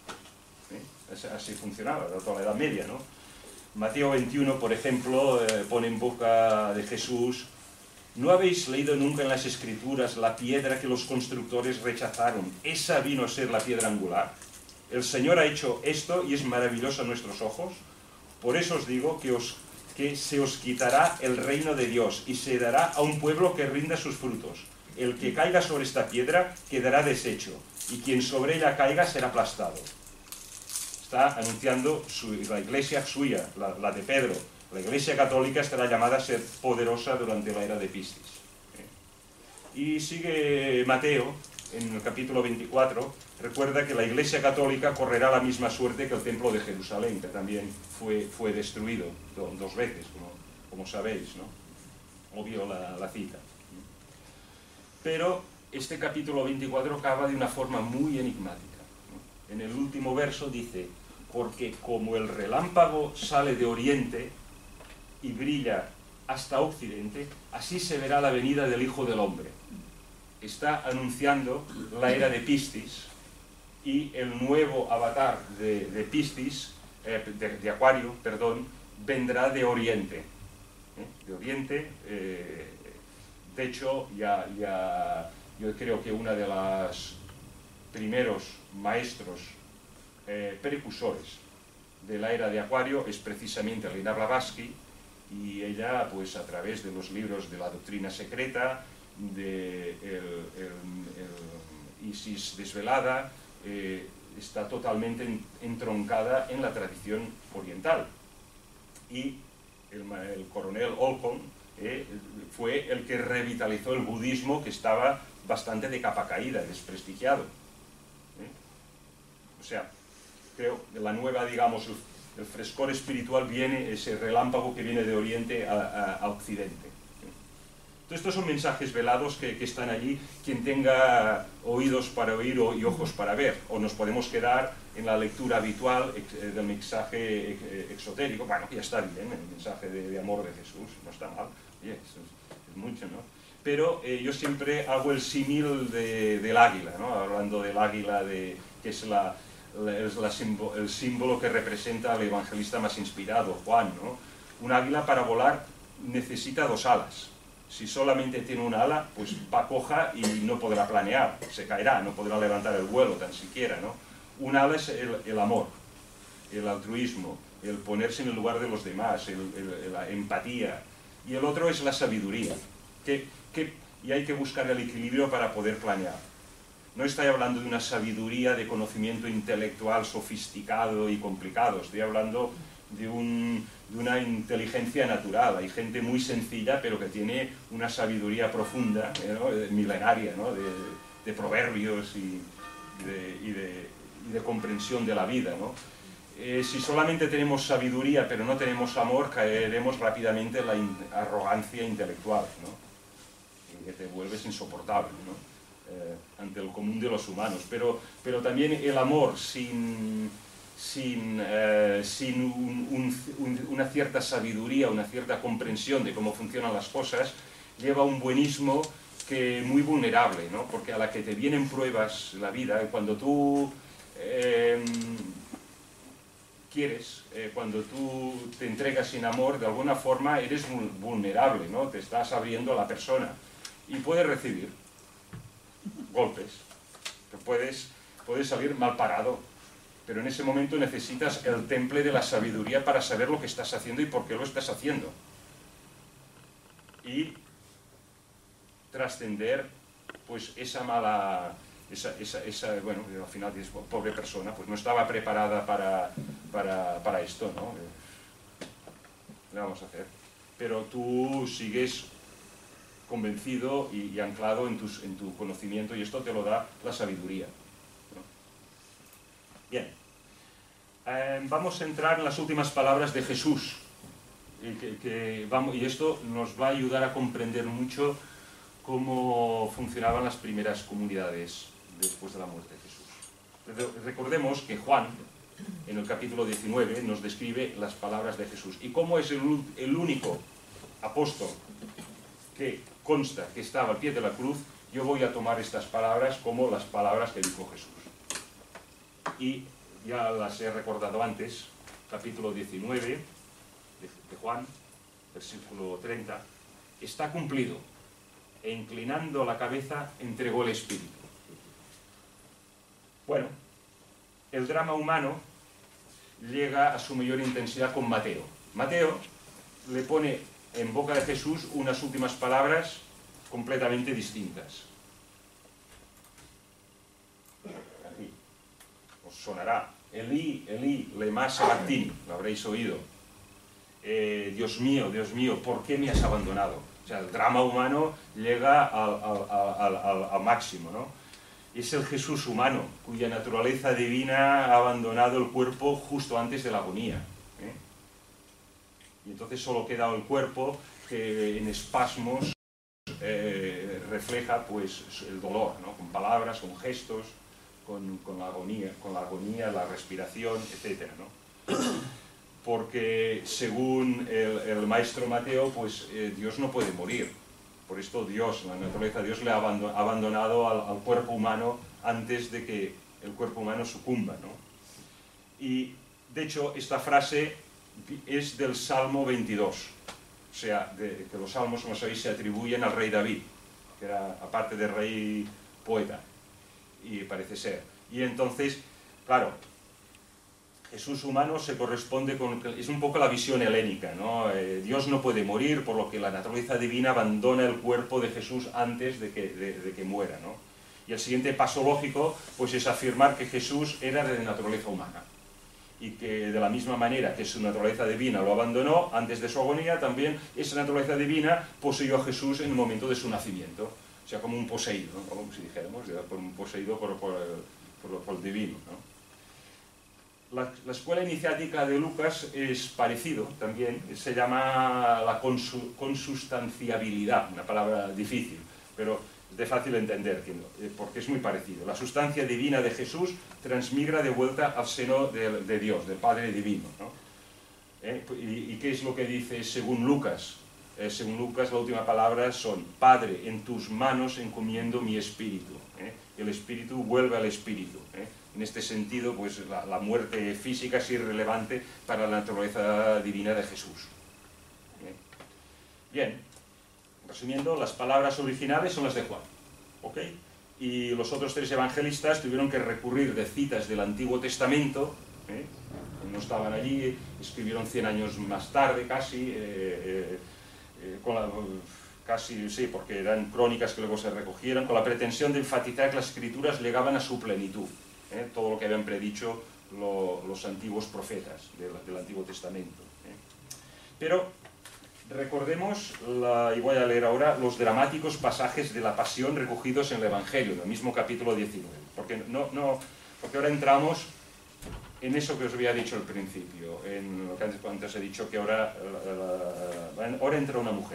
¿Sí? Así funcionaba, toda la Edad Media, ¿no? Mateo veintiuno, por ejemplo, eh, pone en boca de Jesús: ¿no habéis leído nunca en las Escrituras la piedra que los constructores rechazaron? Esa vino a ser la piedra angular. El Señor ha hecho esto y es maravilloso a nuestros ojos. Por eso os digo que os que se os quitará el reino de Dios y se dará a un pueblo que rinda sus frutos. El que caiga sobre esta piedra quedará deshecho, y quien sobre ella caiga será aplastado. Está anunciando su, la iglesia suya, la, la de Pedro. La Iglesia Católica estará llamada a ser poderosa durante la era de Pistis. Y sigue Mateo, en el capítulo veinticuatro, recuerda que la Iglesia Católica correrá la misma suerte que el Templo de Jerusalén, que también fue, fue destruido dos veces, como, como sabéis, ¿no? Obvio la, la cita. Pero este capítulo veinticuatro acaba de una forma muy enigmática, ¿no? En el último verso dice: porque como el relámpago sale de oriente y brilla hasta occidente, así se verá la venida del Hijo del Hombre. Está anunciando la era de Pistis, y el nuevo avatar de, de Pistis, eh, de, de Acuario, perdón, vendrá de Oriente. ¿eh? De Oriente, eh, de hecho, ya, ya, yo creo que una de los primeros maestros eh, precursores de la era de Acuario es precisamente Elena Blavatsky, y ella, pues a través de los libros de la doctrina secreta, de el, el, el Isis desvelada, eh, está totalmente entroncada en la tradición oriental. Y el, el coronel Olcott eh, fue el que revitalizó el budismo, que estaba bastante de capa caída, desprestigiado. ¿eh? O sea, creo que la nueva, digamos, el, el frescor espiritual viene, ese relámpago que viene de Oriente a, a, a Occidente. Estos son mensajes velados que, que están allí. Quien tenga oídos para oír o, y ojos para ver, o nos podemos quedar en la lectura habitual ex, del mensaje exotérico. Bueno, ya está bien, el mensaje de, de amor de Jesús, no está mal, oye, es, es mucho, ¿no? pero eh, yo siempre hago el símil de, del águila, ¿no? Hablando del águila, de, que es, la, la, es la símbolo, el símbolo que representa al evangelista más inspirado, Juan, ¿no? Un águila para volar necesita dos alas. Si solamente tiene una ala, pues va coja y no podrá planear, se caerá, no podrá levantar el vuelo tan siquiera, ¿no? Un ala es el, el amor, el altruismo, el ponerse en el lugar de los demás, el, el, la empatía, y el otro es la sabiduría, que, que, y hay que buscar el equilibrio para poder planear. No estoy hablando de una sabiduría de conocimiento intelectual sofisticado y complicado, estoy hablando de, un, de una inteligencia natural. Hay gente muy sencilla pero que tiene una sabiduría profunda, ¿no? Milenaria, ¿no? de, de proverbios y de, y, de, y de comprensión de la vida, ¿no? Eh, si solamente tenemos sabiduría pero no tenemos amor, caeremos rápidamente en la in arrogancia intelectual, ¿no? Y que te vuelves insoportable, ¿no? eh, ante el común de los humanos. Pero, pero también el amor sin, sin, eh, sin un, un, un, una cierta sabiduría, una cierta comprensión de cómo funcionan las cosas, lleva un buenismo que muy vulnerable, ¿no? Porque a la que te vienen pruebas la vida, cuando tú... Eh, quieres, eh, cuando tú te entregas sin amor, de alguna forma eres vulnerable, ¿no? Te estás abriendo a la persona y puedes recibir golpes, te puedes, puedes salir mal parado, pero en ese momento necesitas el temple de la sabiduría para saber lo que estás haciendo y por qué lo estás haciendo. Y trascender pues esa mala... Esa, esa, esa, bueno, al final dices, pobre persona, pues no estaba preparada para, para, para esto, ¿no? ¿Qué le vamos a hacer? Pero tú sigues convencido y, y anclado en, tus, en tu conocimiento, y esto te lo da la sabiduría, ¿no? Bien, eh, vamos a entrar en las últimas palabras de Jesús, y, que, que vamos, y esto nos va a ayudar a comprender mucho cómo funcionaban las primeras comunidades después de la muerte de Jesús. Recordemos que Juan, en el capítulo diecinueve, nos describe las palabras de Jesús. Y cómo es el, el único apóstol que consta que estaba al pie de la cruz, yo voy a tomar estas palabras como las palabras que dijo Jesús. Y ya las he recordado antes, capítulo diecinueve de, de Juan, versículo treinta, está cumplido. E inclinando la cabeza, entregó el espíritu. Bueno, el drama humano llega a su mayor intensidad con Mateo. Mateo le pone en boca de Jesús unas últimas palabras completamente distintas. Aquí os sonará: Elí, Elí, lema sabactini, lo habréis oído. Eh, Dios mío, Dios mío, ¿por qué me has abandonado? O sea, el drama humano llega al, al, al, al, al máximo, ¿no? Es el Jesús humano, cuya naturaleza divina ha abandonado el cuerpo justo antes de la agonía, ¿eh? Y entonces solo queda el cuerpo que en espasmos eh, refleja pues, el dolor, ¿no? Con palabras, con gestos, con, con, la agonía, con la agonía, la respiración, etcétera, ¿no? Porque según el, el maestro Mateo, pues eh, Dios no puede morir. Por esto Dios, la naturaleza de Dios le ha abandonado al, al cuerpo humano antes de que el cuerpo humano sucumba, ¿no? Y de hecho esta frase es del Salmo veintidós. O sea, de, que los salmos, como sabéis, se atribuyen al rey David, que era, aparte de rey, poeta, y parece ser. Y entonces, claro, Jesús humano se corresponde con... es un poco la visión helénica, ¿no? Eh, Dios no puede morir, por lo que la naturaleza divina abandona el cuerpo de Jesús antes de que, de, de que muera, ¿no? Y el siguiente paso lógico, pues, es afirmar que Jesús era de naturaleza humana. Y que de la misma manera que su naturaleza divina lo abandonó antes de su agonía, también esa naturaleza divina poseyó a Jesús en el momento de su nacimiento. O sea, como un poseído, ¿no? Como si dijéramos, por un poseído por, por, por, por el divino, ¿no? La, la escuela iniciática de Lucas es parecido también, se llama la consu, consustanciabilidad, una palabra difícil, pero es de fácil entender, porque es muy parecido. La sustancia divina de Jesús transmigra de vuelta al seno de, de Dios, del Padre Divino, ¿no? ¿Eh? ¿Y, ¿Y qué es lo que dice según Lucas? eh, según Lucas, la última palabra son: Padre, en tus manos encomiendo mi espíritu. ¿eh? El espíritu vuelve al espíritu. ¿eh? En este sentido, pues la, la muerte física es irrelevante para la naturaleza divina de Jesús. ¿eh? Bien, resumiendo, las palabras originales son las de Juan. ¿ok? Y los otros tres evangelistas tuvieron que recurrir de citas del Antiguo Testamento, ¿eh? no estaban allí, escribieron cien años más tarde casi, eh, eh, eh, con la, casi, sí, porque eran crónicas que luego se recogieron, con la pretensión de enfatizar que las escrituras llegaban a su plenitud, ¿eh? todo lo que habían predicho lo, los antiguos profetas del, del Antiguo Testamento. ¿eh? Pero recordemos, la, y voy a leer ahora, los dramáticos pasajes de la pasión recogidos en el Evangelio, en el mismo capítulo diecinueve, porque, no, no, porque ahora entramos en eso que os había dicho al principio, en lo que antes, antes he dicho, que ahora, ahora entra una mujer.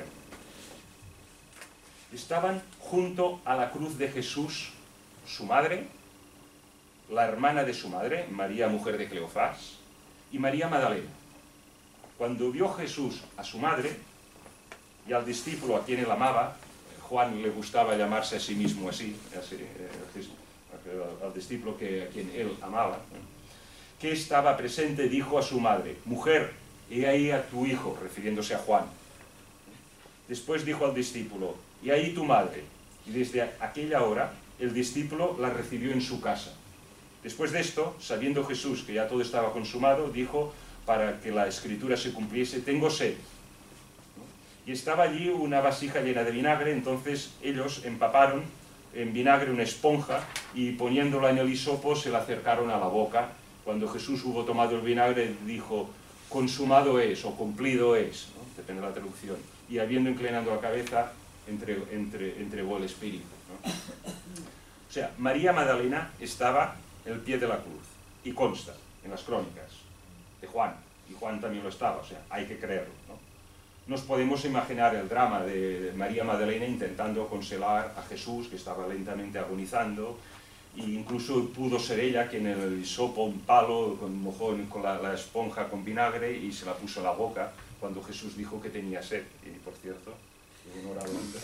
Estaban junto a la cruz de Jesús su madre, la hermana de su madre, María, mujer de Cleofás, y María Magdalena. Cuando vio Jesús a su madre y al discípulo a quien él amaba, Juan le gustaba llamarse a sí mismo así, así eh, al discípulo que, a quien él amaba, ¿eh? que estaba presente, dijo a su madre: mujer, he ahí a tu hijo, refiriéndose a Juan. Después dijo al discípulo: y ahí tu madre. Y desde aquella hora el discípulo la recibió en su casa. Después de esto, sabiendo Jesús que ya todo estaba consumado, dijo, para que la escritura se cumpliese: tengo sed. Y estaba allí una vasija llena de vinagre. Entonces ellos empaparon en vinagre una esponja y poniéndola en el hisopo se la acercaron a la boca. Cuando Jesús hubo tomado el vinagre, dijo: consumado es, o cumplido es, ¿no? Depende de la traducción. Y habiendo inclinado la cabeza, entre, entre, entregó el espíritu, ¿no? O sea, María Magdalena estaba en el pie de la cruz, y consta en las crónicas de Juan, y Juan también lo estaba, o sea, hay que creerlo, ¿no? Nos podemos imaginar el drama de María Magdalena intentando consolar a Jesús, que estaba lentamente agonizando. E incluso pudo ser ella quien en el hisopo, un palo, con, mojó con la, la esponja con vinagre y se la puso a la boca cuando Jesús dijo que tenía sed. Y por cierto, enhorabuena.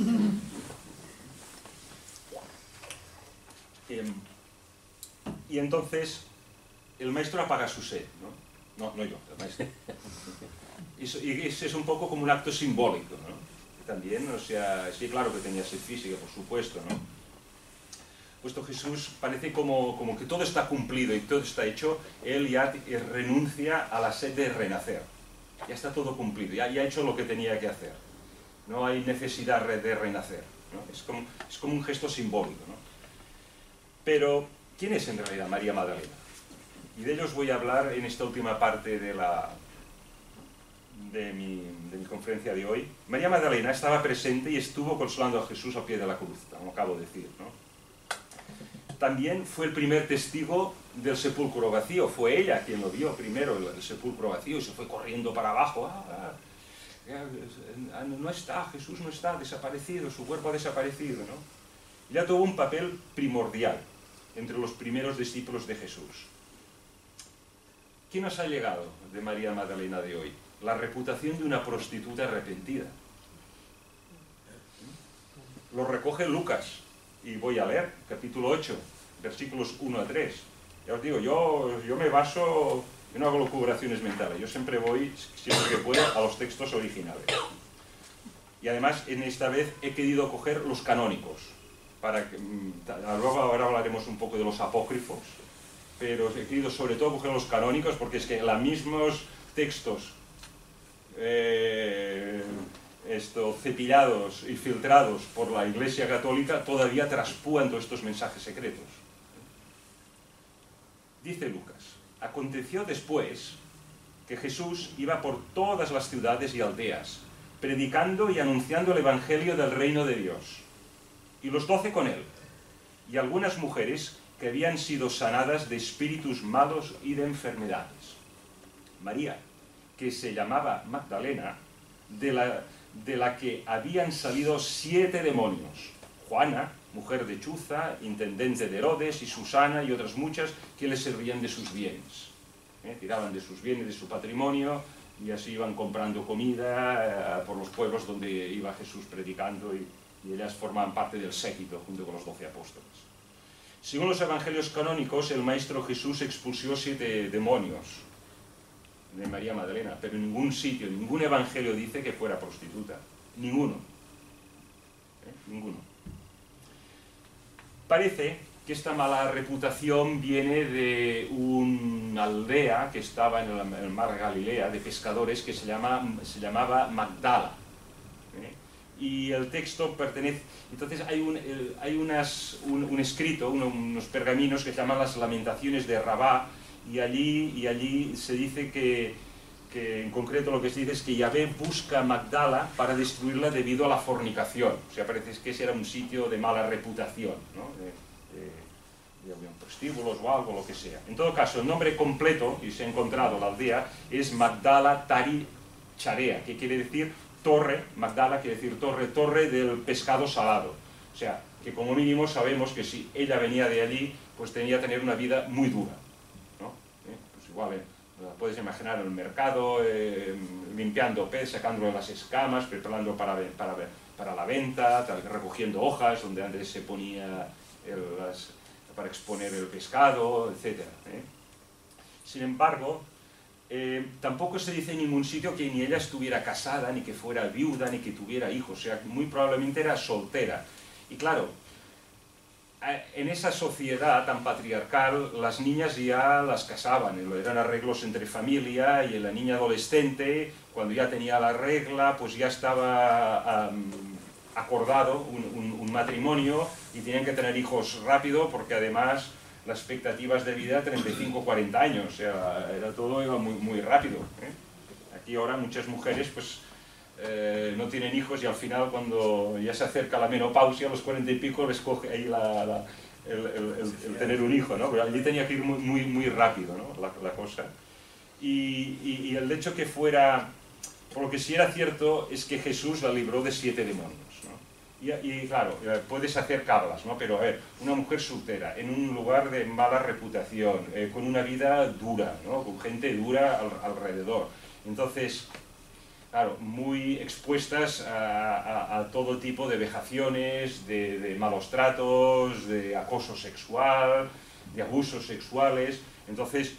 eh, y entonces el maestro apaga su sed, ¿no? No, no yo, el maestro. Y ese es un poco como un acto simbólico, ¿no? También, o sea, sí, claro que tenía sed física, por supuesto, ¿no? Puesto Jesús parece como, como que todo está cumplido y todo está hecho, él ya renuncia a la sed de renacer. Ya está todo cumplido, ya, ya ha hecho lo que tenía que hacer. No hay necesidad de renacer, ¿no? Es como, es como un gesto simbólico, ¿no? Pero, ¿quién es en realidad María Magdalena? Y de ellos voy a hablar en esta última parte de, la, de, mi, de mi conferencia de hoy. María Magdalena estaba presente y estuvo consolando a Jesús al pie de la cruz, como acabo de decir, ¿no? También fue el primer testigo del sepulcro vacío. Fue ella quien lo vio primero, el, el sepulcro vacío, y se fue corriendo para abajo. Ah, ah, no está, Jesús no está, desaparecido, su cuerpo ha desaparecido, ¿no? Ella tuvo un papel primordial entre los primeros discípulos de Jesús. ¿Qué nos ha llegado de María Magdalena de hoy? La reputación de una prostituta arrepentida. Lo recoge Lucas. Y voy a leer, capítulo ocho, versículos uno a tres. Ya os digo, yo, yo me baso, yo no hago locubraciones mentales, yo siempre voy, siempre que puedo, a los textos originales. Y además, en esta vez he querido coger los canónicos, para que, luego ahora hablaremos un poco de los apócrifos, pero he querido sobre todo coger los canónicos, porque es que los mismos textos eh, Esto, cepillados y filtrados por la Iglesia Católica todavía traspúan todos estos mensajes secretos. Dice Lucas: aconteció después que Jesús iba por todas las ciudades y aldeas, predicando y anunciando el Evangelio del reino de Dios, y los doce con él, y algunas mujeres que habían sido sanadas de espíritus malos y de enfermedades. María, que se llamaba Magdalena, de la de la que habían salido siete demonios. Juana, mujer de Chuza, intendente de Herodes, y Susana y otras muchas que le servían de sus bienes. ¿Eh? Tiraban de sus bienes, de su patrimonio, y así iban comprando comida eh, por los pueblos donde iba Jesús predicando, y, y ellas formaban parte del séquito junto con los doce apóstoles. Según los evangelios canónicos, el Maestro Jesús expulsó siete demonios de María Magdalena, pero en ningún sitio, ningún evangelio dice que fuera prostituta. Ninguno. ¿Eh? Ninguno. Parece que esta mala reputación viene de una aldea que estaba en el, en el mar Galilea, de pescadores, que se, llama, se llamaba Magdala. ¿Eh? Y el texto pertenece... Entonces hay un, el, hay unas, un, un escrito, uno, unos pergaminos que se llaman las Lamentaciones de Rabá, y allí, y allí se dice que, que, en concreto lo que se dice es que Yahvé busca a Magdala para destruirla debido a la fornicación. O sea, parece que ese era un sitio de mala reputación, ¿no? De, de, de prostíbulos o algo, lo que sea. En todo caso, el nombre completo, y se ha encontrado la aldea, es Magdala Tari Charea, que quiere decir torre. Magdala quiere decir torre, torre del pescado salado. O sea, que como mínimo sabemos que si ella venía de allí, pues tenía que tener una vida muy dura, ¿no? ¿Eh? Pues igual, ¿eh? Puedes imaginar en el mercado, eh, limpiando pez, sacándolo de las escamas, preparando para, para, para la venta, recogiendo hojas donde antes se ponía el, las, para exponer el pescado, etcétera, ¿eh? Sin embargo, eh, tampoco se dice en ningún sitio que ni ella estuviera casada, ni que fuera viuda, ni que tuviera hijos. O sea, muy probablemente era soltera. Y claro, en esa sociedad tan patriarcal, las niñas ya las casaban, eran arreglos entre familia, y la niña adolescente, cuando ya tenía la regla, pues ya estaba um, acordado un, un, un matrimonio, y tenían que tener hijos rápido, porque además las expectativas de vida treinta y cinco a cuarenta años, o sea, era todo iba muy, muy rápido, ¿eh? Aquí ahora muchas mujeres pues Eh, no tienen hijos, y al final cuando ya se acerca la menopausia, a los cuarenta y pico les coge ahí la, la, el, el, el, el tener un hijo, ¿no? Pero allí tenía que ir muy, muy, muy rápido, ¿no? la, la cosa. Y, y, y el hecho que fuera, por lo que sí era cierto, es que Jesús la libró de siete demonios, ¿no? Y, y claro, puedes hacer cablas, ¿no? Pero a ver, una mujer soltera, en un lugar de mala reputación, eh, con una vida dura, ¿no? Con gente dura al, alrededor. Entonces, claro, muy expuestas a, a, a todo tipo de vejaciones, de, de malos tratos, de acoso sexual, de abusos sexuales. Entonces,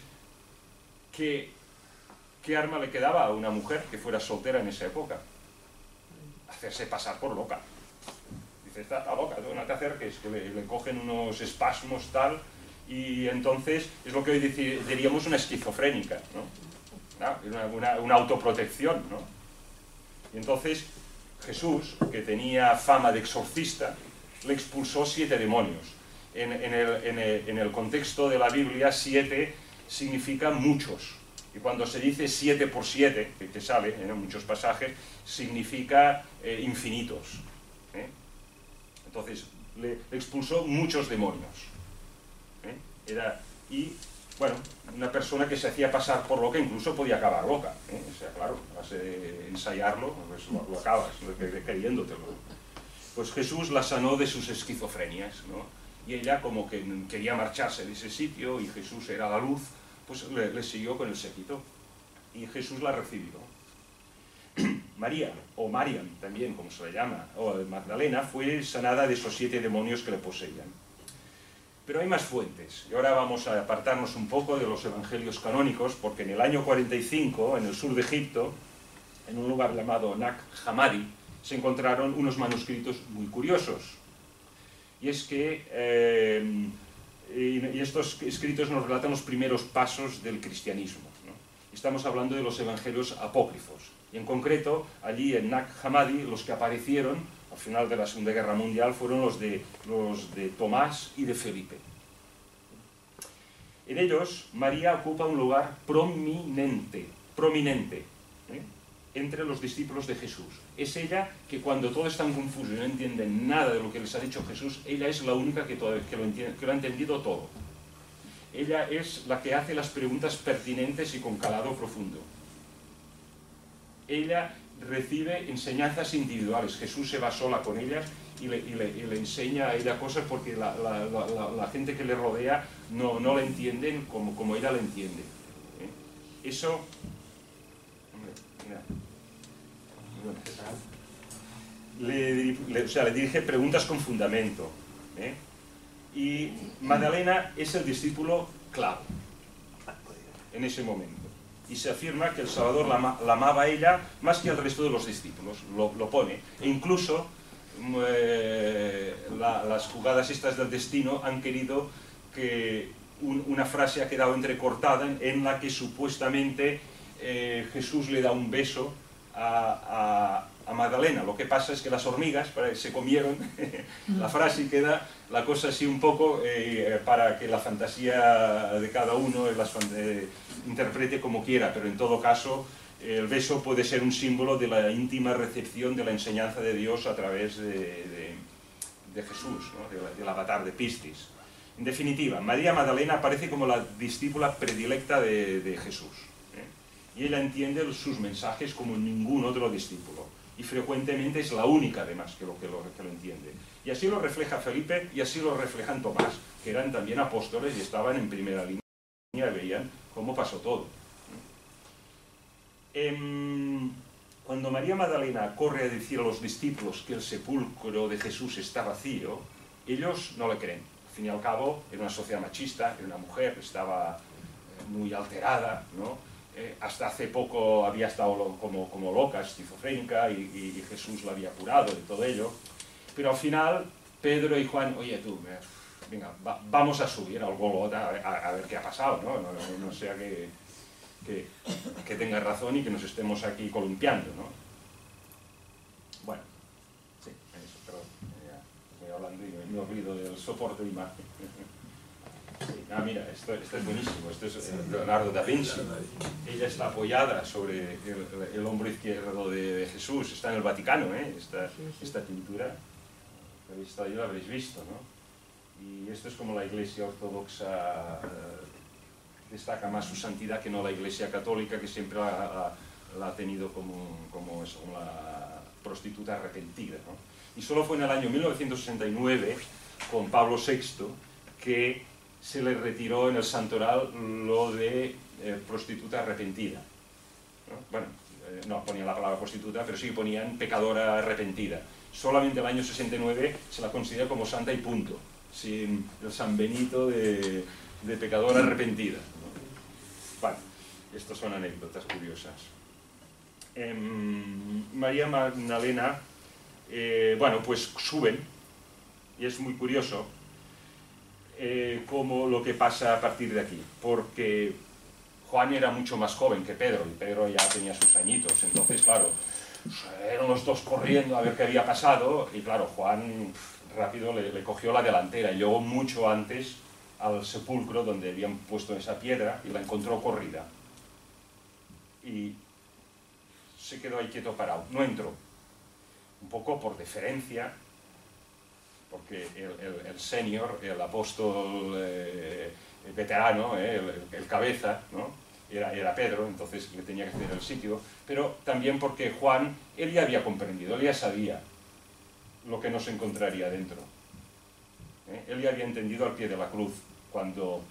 ¿qué, qué arma le quedaba a una mujer que fuera soltera en esa época? Hacerse pasar por loca. Dice, está, está loca, no te acerques, que le, le cogen unos espasmos tal, y entonces es lo que hoy diríamos una esquizofrénica, ¿no? Una, una, una autoprotección, ¿no? Y entonces Jesús, que tenía fama de exorcista, le expulsó siete demonios. En, en, el, en, el, en el contexto de la Biblia, siete significa muchos. Y cuando se dice siete por siete, que, que sale en muchos pasajes, significa eh, infinitos, ¿eh? Entonces, le, le expulsó muchos demonios, ¿eh? Era, y, bueno, una persona que se hacía pasar por loca incluso podía acabar loca, ¿eh? O sea, claro, vas a ensayarlo, pues lo, lo acabas, creyéndotelo. Pues Jesús la sanó de sus esquizofrenias, ¿no? Y ella, como que quería marcharse de ese sitio, y Jesús era la luz, pues le, le siguió con el séquito, y Jesús la recibió. María, o Mariam también, como se le llama, o Magdalena, fue sanada de esos siete demonios que le poseían. Pero hay más fuentes, y ahora vamos a apartarnos un poco de los evangelios canónicos, porque en el año cuarenta y cinco, en el sur de Egipto, en un lugar llamado Nag Hammadi, se encontraron unos manuscritos muy curiosos. Y es que eh, y estos escritos nos relatan los primeros pasos del cristianismo, ¿no? Estamos hablando de los evangelios apócrifos, y en concreto, allí en Nag Hammadi, los que aparecieron al final de la Segunda Guerra Mundial fueron los de, los de Tomás y de Felipe. En ellos, María ocupa un lugar prominente, prominente, ¿eh? entre los discípulos de Jesús. Es ella que, cuando todo está en confusión y no entienden nada de lo que les ha dicho Jesús, ella es la única que, todavía, que, lo, entiende, que lo ha entendido todo. Ella es la que hace las preguntas pertinentes y con calado profundo. Ella recibe enseñanzas individuales. Jesús se va sola con ellas y le, y le, y le enseña a ella cosas, porque la, la, la, la gente que le rodea no, no la entienden como, como ella la entiende, ¿eh? Eso, Le, le, o sea, le dirige preguntas con fundamento, ¿eh? Y Magdalena es el discípulo clave en ese momento, y se afirma que el Salvador la, la amaba a ella más que al resto de los discípulos, lo, lo pone, e incluso eh, la, las jugadas estas del destino han querido que un, una frase ha quedado entrecortada en, en la que supuestamente eh, Jesús le da un beso a, a, a Magdalena. Lo que pasa es que las hormigas se comieron la frase y queda la cosa así un poco eh, para que la fantasía de cada uno las, eh, interprete como quiera, pero en todo caso el beso puede ser un símbolo de la íntima recepción de la enseñanza de Dios a través de, de, de Jesús, ¿no? de la, del avatar de Piscis. En definitiva, María Magdalena aparece como la discípula predilecta de, de Jesús, ¿eh? Y ella entiende sus mensajes como ningún otro discípulo, y frecuentemente es la única además que lo, que lo, que lo entiende. Y así lo refleja Felipe, y así lo reflejan Tomás, que eran también apóstoles y estaban en primera línea y veían cómo pasó todo. Cuando María Magdalena corre a decir a los discípulos que el sepulcro de Jesús está vacío, ellos no le creen. Al fin y al cabo, era una sociedad machista, era una mujer, estaba muy alterada, ¿no? Eh, hasta hace poco había estado como, como loca, esquizofrénica, y, y, y Jesús la había curado y todo ello. Pero al final, Pedro y Juan, oye tú, venga, va, vamos a subir al Golgota a, a, a ver qué ha pasado, ¿no? No, no, no sea que, que, que tenga razón y que nos estemos aquí columpiando, ¿no? Bueno, sí, eso, perdón, ya estoy hablando y me, me olvido del soporte de imagen. Sí, ah, mira, esto, esto es buenísimo, esto es eh, Leonardo da Vinci. Ella está apoyada sobre el, el hombro izquierdo de, de Jesús, está en el Vaticano, ¿eh? esta, esta pintura. Esta ya la habréis visto, ¿no? Y esto es como la Iglesia ortodoxa eh, destaca más su santidad que no la Iglesia católica, que siempre la, la, la ha tenido como, como eso, una prostituta arrepentida, ¿no? Y solo fue en el año mil novecientos sesenta y nueve, con Pablo sexto, que se le retiró en el santoral lo de eh, prostituta arrepentida, ¿no? Bueno, eh, no ponían la palabra prostituta, pero sí ponían pecadora arrepentida. Solamente el año sesenta y nueve se la considera como santa y punto, sin el San Benito de, de pecadora arrepentida, ¿no? Bueno, estas son anécdotas curiosas. Eh, María Magdalena, eh, bueno, pues suben, y es muy curioso eh, como lo que pasa a partir de aquí, porque Juan era mucho más joven que Pedro, y Pedro ya tenía sus añitos, entonces claro, eran los dos corriendo a ver qué había pasado, y claro, Juan rápido le, le cogió la delantera y llegó mucho antes al sepulcro donde habían puesto esa piedra y la encontró corrida. Y se quedó ahí quieto parado, no entró. Un poco por deferencia, porque el, el, el senior, el apóstol eh, el veterano, eh, el, el cabeza, ¿no? Era, era Pedro, entonces le tenía que ceder el sitio, pero también porque Juan, él ya había comprendido, él ya sabía lo que nos encontraría dentro. ¿Eh? Él ya había entendido al pie de la cruz, cuando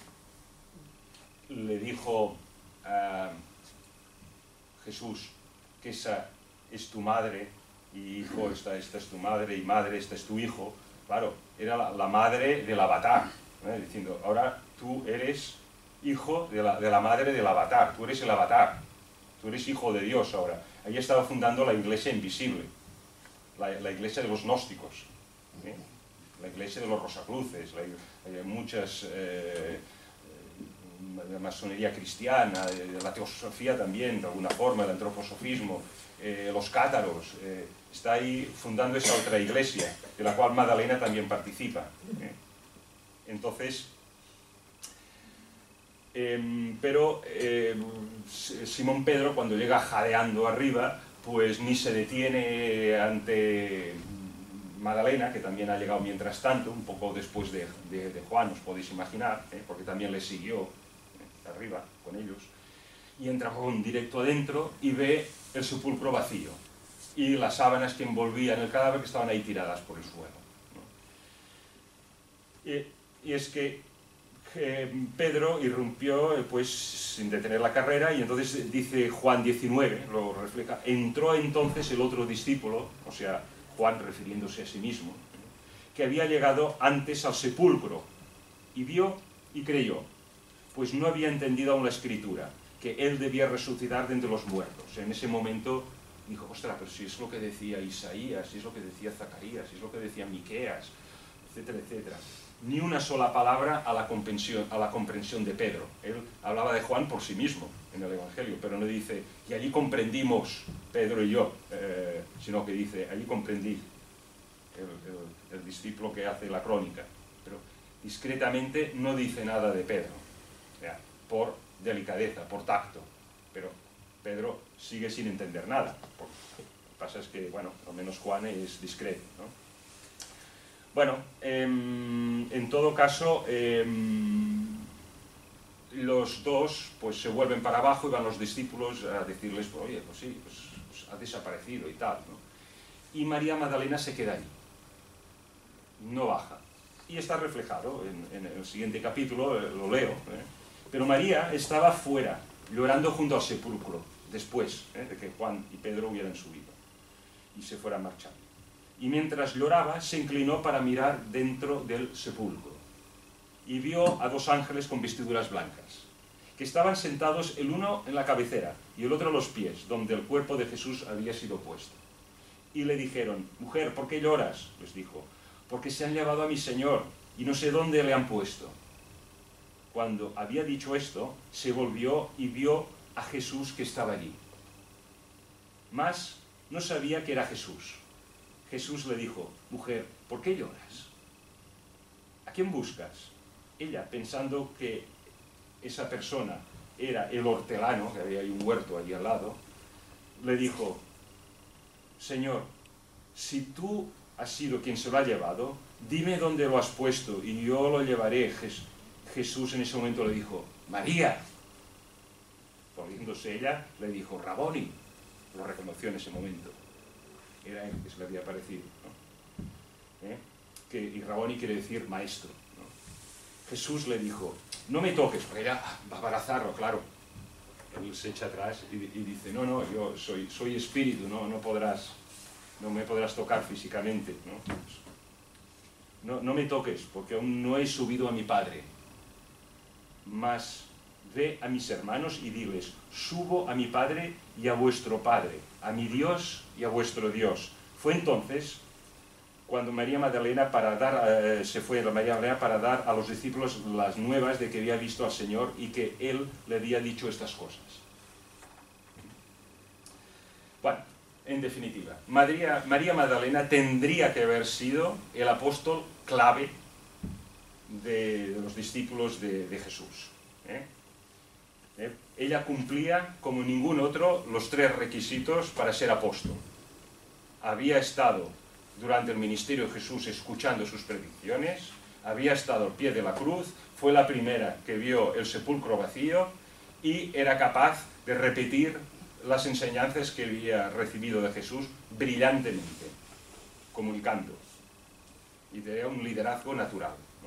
le dijo a Jesús que esa es tu madre, y hijo, esta, esta es tu madre, y madre, este es tu hijo. Claro, era la, la madre del avatar, ¿eh? Diciendo, ahora tú eres hijo de la, de la madre del avatar, tú eres el avatar, tú eres hijo de Dios ahora. Ahí estaba fundando la iglesia invisible, la, la iglesia de los gnósticos, ¿eh? La iglesia de los rosacruces, la, hay muchas, eh, la masonería cristiana, la teosofía también, de alguna forma, el antroposofismo, eh, los cátaros, eh, está ahí fundando esa otra iglesia, de la cual Magdalena también participa, ¿eh? Entonces, Eh, pero eh, Simón Pedro, cuando llega jadeando arriba, pues ni se detiene ante Magdalena, que también ha llegado mientras tanto, un poco después de, de, de Juan, os podéis imaginar, ¿eh? Porque también le siguió ¿eh? arriba con ellos, y entra con directo adentro y ve el sepulcro vacío y las sábanas que envolvían el cadáver que estaban ahí tiradas por el suelo, ¿no? Y, y es que eh, Pedro irrumpió eh, pues sin detener la carrera, y entonces dice Juan diecinueve, lo refleja, entró entonces el otro discípulo, o sea, Juan refiriéndose a sí mismo, que había llegado antes al sepulcro, y vio y creyó, pues no había entendido aún la escritura, que él debía resucitar de entre los muertos. En ese momento dijo, ostras, pero si es lo que decía Isaías, si es lo que decía Zacarías, si es lo que decía Miqueas, etcétera, etcétera. Ni una sola palabra a la comprensión, a la comprensión de Pedro. Él hablaba de Juan por sí mismo en el Evangelio, pero no dice, y allí comprendimos, Pedro y yo, eh, sino que dice, allí comprendí, el, el, el discípulo que hace la crónica. Pero discretamente no dice nada de Pedro, ya, por delicadeza, por tacto, pero Pedro sigue sin entender nada. Lo que pasa es que, bueno, al menos Juan es discreto, ¿no? Bueno, eh, en todo caso, eh, los dos pues se vuelven para abajo y van los discípulos a decirles, pues, oye, pues sí, pues, pues ha desaparecido y tal, ¿no? Y María Magdalena se queda allí, no baja. Y está reflejado en, en el siguiente capítulo, eh, lo leo, ¿eh? Pero María estaba fuera, llorando junto al sepulcro, después ¿eh? de que Juan y Pedro hubieran subido y se fueran marchando. Y mientras lloraba, se inclinó para mirar dentro del sepulcro y vio a dos ángeles con vestiduras blancas, que estaban sentados el uno en la cabecera y el otro a los pies, donde el cuerpo de Jesús había sido puesto. Y le dijeron, mujer, ¿por qué lloras? Les dijo, porque se han llevado a mi Señor y no sé dónde le han puesto. Cuando había dicho esto, se volvió y vio a Jesús que estaba allí. Mas no sabía que era Jesús. Jesús le dijo, mujer, ¿por qué lloras? ¿A quién buscas? Ella, pensando que esa persona era el hortelano, que había ahí un huerto allí al lado, le dijo, Señor, si tú has sido quien se lo ha llevado, dime dónde lo has puesto y yo lo llevaré. Jesús en ese momento le dijo, María. Volviéndose ella, le dijo, Raboni. Lo reconoció en ese momento. Era él que se le había aparecido, ¿no? ¿Eh? Que, y Raboni quiere decir maestro, ¿no? Jesús le dijo, no me toques, porque ella va a abrazarlo, claro. Él se echa atrás y, y dice, no, no, yo soy, soy espíritu, no, no podrás, no me podrás tocar físicamente, ¿no? No, no me toques, porque aún no he subido a mi Padre. Mas ve a mis hermanos y diles, subo a mi Padre y a vuestro Padre, a mi Dios y a vuestro Dios. Fue entonces cuando María Magdalena para dar, eh, se fue a María Magdalena para dar a los discípulos las nuevas de que había visto al Señor y que Él le había dicho estas cosas. Bueno, en definitiva, María, María Magdalena tendría que haber sido el apóstol clave de, de los discípulos de, de Jesús. ¿eh? ¿Eh? Ella cumplía, como ningún otro, los tres requisitos para ser apóstol. Había estado durante el ministerio de Jesús escuchando sus predicciones, había estado al pie de la cruz, fue la primera que vio el sepulcro vacío y era capaz de repetir las enseñanzas que había recibido de Jesús brillantemente, comunicando. Y tenía un liderazgo natural, ¿no?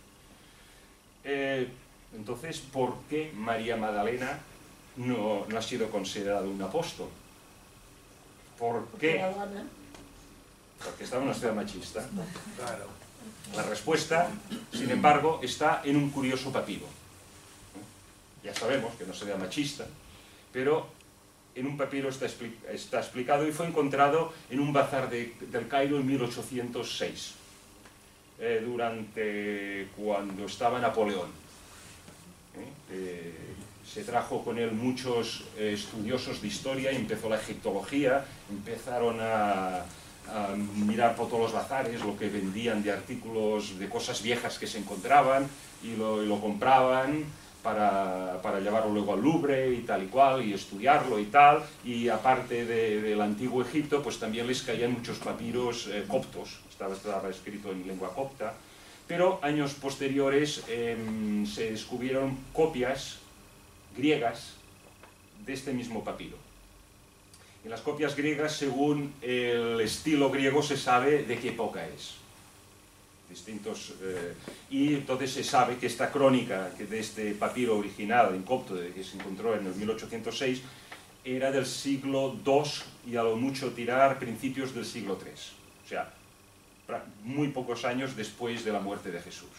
Eh, entonces, ¿por qué María Magdalena no, no ha sido considerada un apóstol? ¿Por qué? Porque estaba en una sociedad machista. Claro. La respuesta, sin embargo, está en un curioso papiro. Ya sabemos que no sería machista, pero en un papiro está, expli está explicado y fue encontrado en un bazar de, del Cairo en mil ochocientos seis, eh, durante cuando estaba Napoleón. ¿Eh? Eh, se trajo con él muchos eh, estudiosos de historia, empezó la egiptología, empezaron a, a mirar por todos los bazares lo que vendían de artículos, de cosas viejas que se encontraban, y lo, y lo compraban para, para llevarlo luego al Louvre y tal y cual, y estudiarlo y tal, y aparte de, del antiguo Egipto, pues también les caían muchos papiros eh, coptos, estaba, estaba escrito en lengua copta, pero años posteriores eh, se descubrieron copias griegas de este mismo papiro. En las copias griegas, según el estilo griego, se sabe de qué época es. distintos, eh, y entonces se sabe que esta crónica que de este papiro original en copto de, que se encontró en el mil ochocientos seis era del siglo dos y a lo mucho tirar principios del siglo tres, o sea, muy pocos años después de la muerte de Jesús.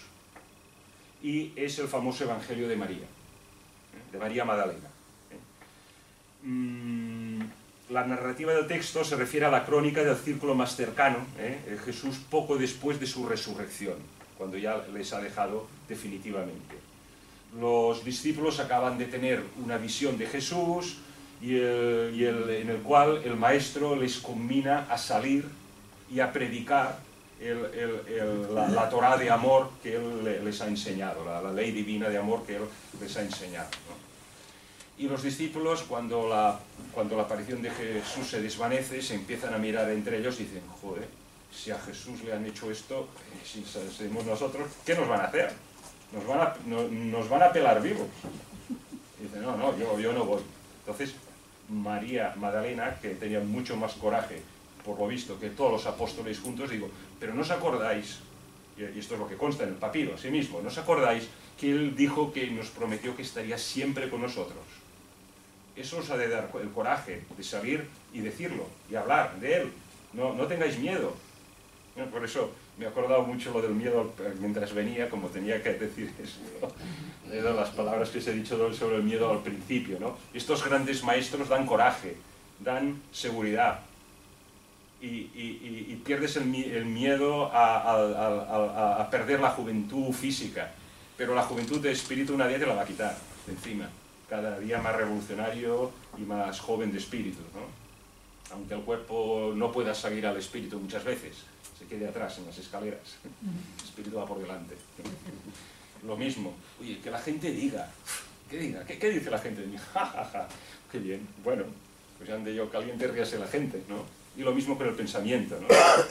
Y es el famoso Evangelio de María, ¿eh? de María Magdalena. ¿eh? Mm, la narrativa del texto se refiere a la crónica del círculo más cercano, ¿eh? Jesús poco después de su resurrección, cuando ya les ha dejado definitivamente. Los discípulos acaban de tener una visión de Jesús y, el, y el, en el cual el maestro les combina a salir y a predicar el, el, el, la, la Torá de amor que él les ha enseñado, la, la ley divina de amor que él les ha enseñado, ¿no? Y los discípulos, cuando la, cuando la aparición de Jesús se desvanece, se empiezan a mirar entre ellos y dicen, joder, si a Jesús le han hecho esto, si somos nosotros, ¿qué nos van a hacer? Nos van a, no, nos van a pelar vivos. Y dicen, no, no, yo, yo no voy. Entonces, María Magdalena, que tenía mucho más coraje, por lo visto, que todos los apóstoles juntos, digo, pero ¿no os acordáis? Y esto es lo que consta en el papiro, así mismo, ¿no os acordáis que él dijo que nos prometió que estaría siempre con nosotros? Eso os ha de dar el coraje de salir y decirlo, y hablar de él. No, no tengáis miedo. Por eso me he acordado mucho lo del miedo mientras venía, como tenía que decir esto. Eran las palabras que os he dicho sobre el miedo al principio, ¿no? Estos grandes maestros dan coraje, dan seguridad. Y, y, y pierdes el, el miedo a, a, a, a perder la juventud física, pero la juventud de espíritu nadie te la va a quitar de encima, cada día más revolucionario y más joven de espíritu, ¿no? Aunque el cuerpo no pueda seguir al espíritu muchas veces, se quede atrás en las escaleras, el espíritu va por delante. Lo mismo, oye, que la gente diga, ¿qué diga? ¿Qué, qué dice la gente? Ja, ja, ja, qué bien, bueno, pues ande yo caliente, ríase la gente, ¿no? Y lo mismo con el pensamiento, ¿no?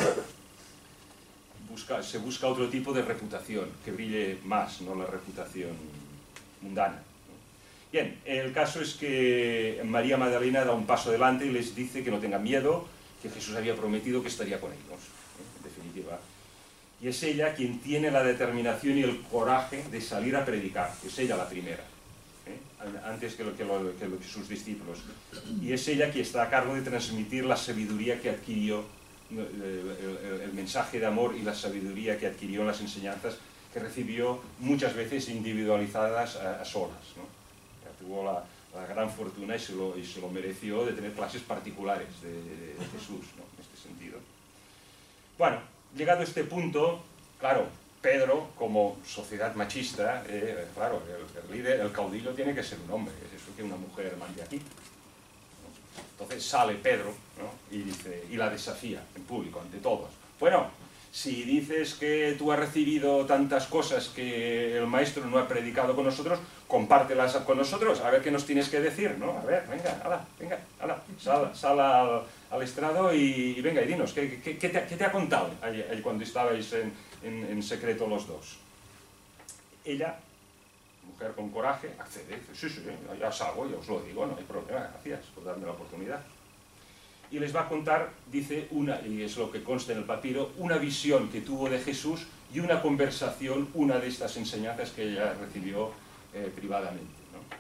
Busca, se busca otro tipo de reputación, que brille más, no la reputación mundana, ¿no? Bien, el caso es que María Magdalena da un paso adelante y les dice que no tengan miedo, que Jesús había prometido que estaría con ellos, ¿eh? En definitiva. Y es ella quien tiene la determinación y el coraje de salir a predicar, es ella la primera, ¿eh? Antes que, lo, que, lo, que, lo, que sus discípulos. Y es ella quien está a cargo de transmitir la sabiduría que adquirió, el, el, el mensaje de amor y la sabiduría que adquirió en las enseñanzas que recibió muchas veces individualizadas a, a solas, ¿no? Tuvo la, la gran fortuna y se, lo, y se lo mereció de tener clases particulares de, de, de Jesús, ¿no? En este sentido. Bueno, llegado a este punto, claro, Pedro, como sociedad machista, eh, claro, el, el líder, el caudillo tiene que ser un hombre, es eso que una mujer mande aquí, ¿no? Entonces sale Pedro, ¿no? y, dice, y la desafía en público, ante todos. Bueno, si dices que tú has recibido tantas cosas que el maestro no ha predicado con nosotros, compártelas con nosotros, a ver qué nos tienes que decir, ¿no? A ver, venga, ala, venga, ala, sal, sal al, al estrado y, y venga, y dinos, ¿qué, qué, qué, te, qué te ha contado ahí, ahí cuando estabais en, en, en secreto los dos? Ella, mujer con coraje, accede, dice, sí, sí, ya salgo, ya os lo digo, no hay problema, gracias por darme la oportunidad. Y les va a contar, dice, una, y es lo que consta en el papiro, una visión que tuvo de Jesús y una conversación, una de estas enseñanzas que ella recibió eh, privadamente,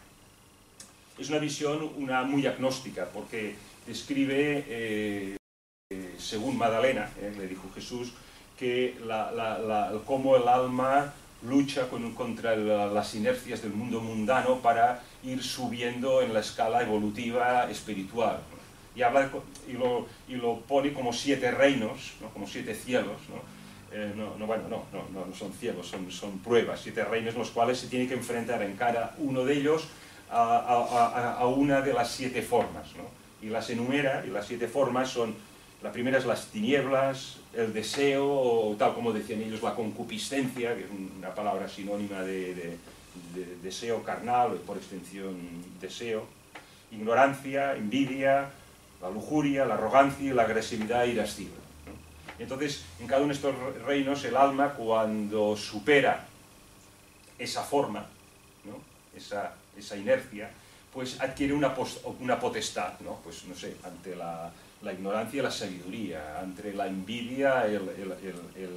¿no? Es una visión una, muy agnóstica, porque describe, eh, eh, según Magdalena, eh, le dijo Jesús, que la, la, la, cómo el alma lucha con, contra la, las inercias del mundo mundano para ir subiendo en la escala evolutiva espiritual, ¿no? Y, habla, y, lo, y lo pone como siete reinos, ¿no? Como siete cielos, ¿no? Eh, no, no, bueno, no, no, no, no son cielos, son, son pruebas, siete reinos en los cuales se tiene que enfrentar en cada uno de ellos a, a, a, a una de las siete formas, ¿no? Y las enumera, y las siete formas son, la primera es las tinieblas, el deseo, o tal como decían ellos, la concupiscencia, que es una palabra sinónima de, de, de deseo carnal, o por extensión deseo, ignorancia, envidia, la lujuria, la arrogancia y la agresividad irascible, ¿no? Entonces, en cada uno de estos reinos, el alma, cuando supera esa forma, ¿no? esa, esa inercia, pues adquiere una, post, una potestad, ¿no? Pues no sé, ante la, la ignorancia, la sabiduría, ante la envidia, el, el, el, el,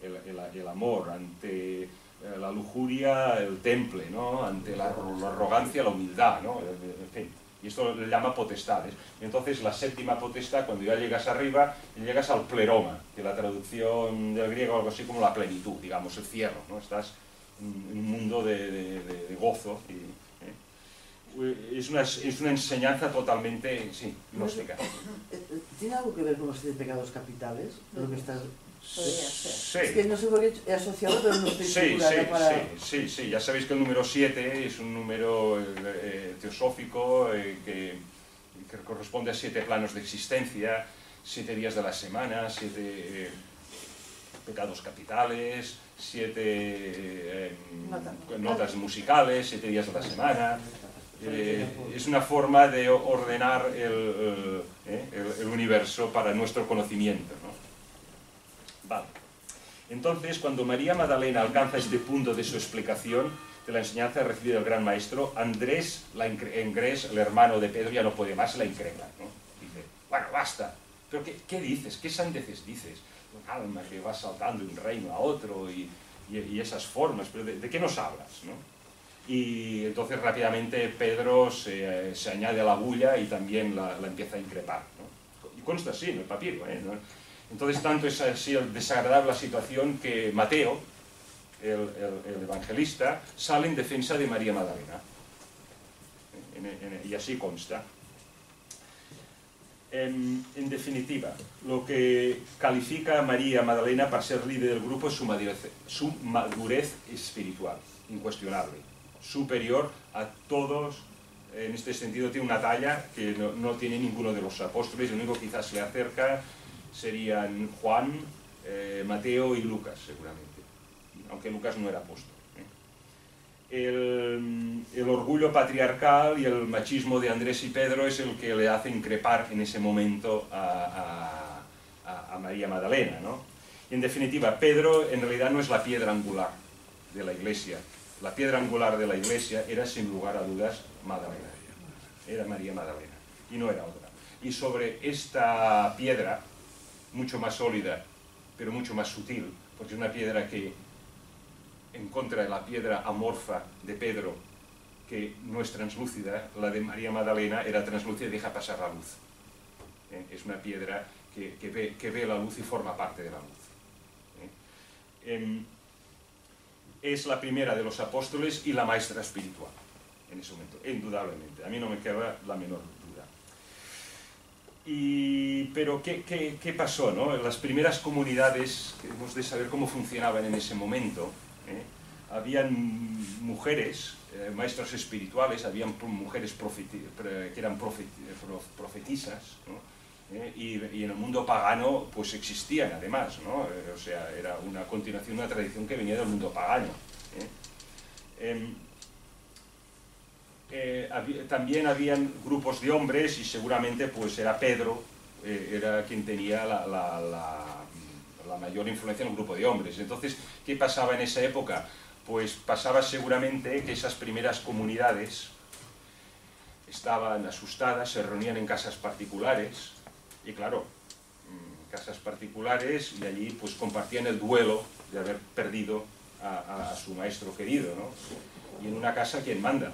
el, el, el amor, ante la lujuria, el temple, ¿no? Ante la, la arrogancia, la humildad, ¿no? En fin, y esto le llama potestades. Entonces la séptima potestad, cuando ya llegas arriba, llegas al pleroma, que la traducción del griego algo así como la plenitud, digamos, el cierre, ¿no? Estás en un mundo de, de, de, de gozo. Y, ¿eh? es, una, es una enseñanza totalmente, sí, gnóstica. ¿Tiene algo que ver con los siete pecados capitales? Lo que estás... Sí. Es que no sé por qué he asociado, pero no estoy sí, segura. Sí, para... sí, sí, sí, ya sabéis que el número siete es un número eh, teosófico eh, que, que corresponde a siete planos de existencia, siete días de la semana, siete eh, pecados capitales, siete eh, Nota. notas musicales, siete días de la semana. Eh, es una forma de ordenar el, el, eh, el, el universo para nuestro conocimiento, ¿no? Vale. Entonces, cuando María Magdalena alcanza este punto de su explicación de la enseñanza recibida del gran maestro, Andrés, la Andrés, el hermano de Pedro, ya no puede más, la incrédula, ¿no? Dice, bueno, basta, pero ¿qué, qué dices? ¿Qué sandeces dices? Calma, que vas saltando de un reino a otro y, y, y esas formas, pero ¿de, de qué nos hablas, no? Y entonces rápidamente Pedro se, se añade a la bulla y también la, la empieza a increpar, ¿no? Y consta así en el papiro, ¿eh? ¿No? Entonces tanto es así desagradable la situación que Mateo, el, el, el evangelista, sale en defensa de María Magdalena. En, en, y así consta. En, en definitiva, lo que califica a María Magdalena para ser líder del grupo es su madurez, su madurez espiritual, incuestionable, superior a todos. En este sentido tiene una talla que no, no tiene ninguno de los apóstoles, el único que quizás se le acerca serían Juan, eh, Mateo y Lucas, seguramente, aunque Lucas no era apóstol. ¿eh? El, el orgullo patriarcal y el machismo de Andrés y Pedro es el que le hace increpar en ese momento a, a, a María Magdalena, ¿no? Y en definitiva, Pedro en realidad no es la piedra angular de la iglesia. La piedra angular de la iglesia era, sin lugar a dudas, Magdalena. Era María Magdalena, y no era otra. Y sobre esta piedra, mucho más sólida, pero mucho más sutil, porque es una piedra que, en contra de la piedra amorfa de Pedro, que no es translúcida, la de María Magdalena era translúcida y deja pasar la luz. ¿Eh? Es una piedra que, que, ve, que ve la luz y forma parte de la luz. ¿Eh? Eh, es la primera de los apóstoles y la maestra espiritual, en ese momento, indudablemente. A mí no me queda la menor duda. Y, pero, ¿qué, qué, qué pasó, no? Las primeras comunidades, hemos de saber cómo funcionaban en ese momento. ¿eh? Habían mujeres, eh, maestros espirituales, habían mujeres profeti que eran profeti profetisas, ¿no? ¿Eh? y, y en el mundo pagano pues existían además, ¿no? Eh, o sea, era una continuación, una tradición que venía del mundo pagano. ¿eh? Eh, Eh, había, también habían grupos de hombres y seguramente pues era Pedro, eh, era quien tenía la, la, la, la mayor influencia en el grupo de hombres. Entonces, ¿qué pasaba en esa época? Pues pasaba seguramente que esas primeras comunidades estaban asustadas, se reunían en casas particulares, y claro, casas particulares, y allí pues compartían el duelo de haber perdido a, a, a su maestro querido, ¿no? Y en una casa, ¿quién manda?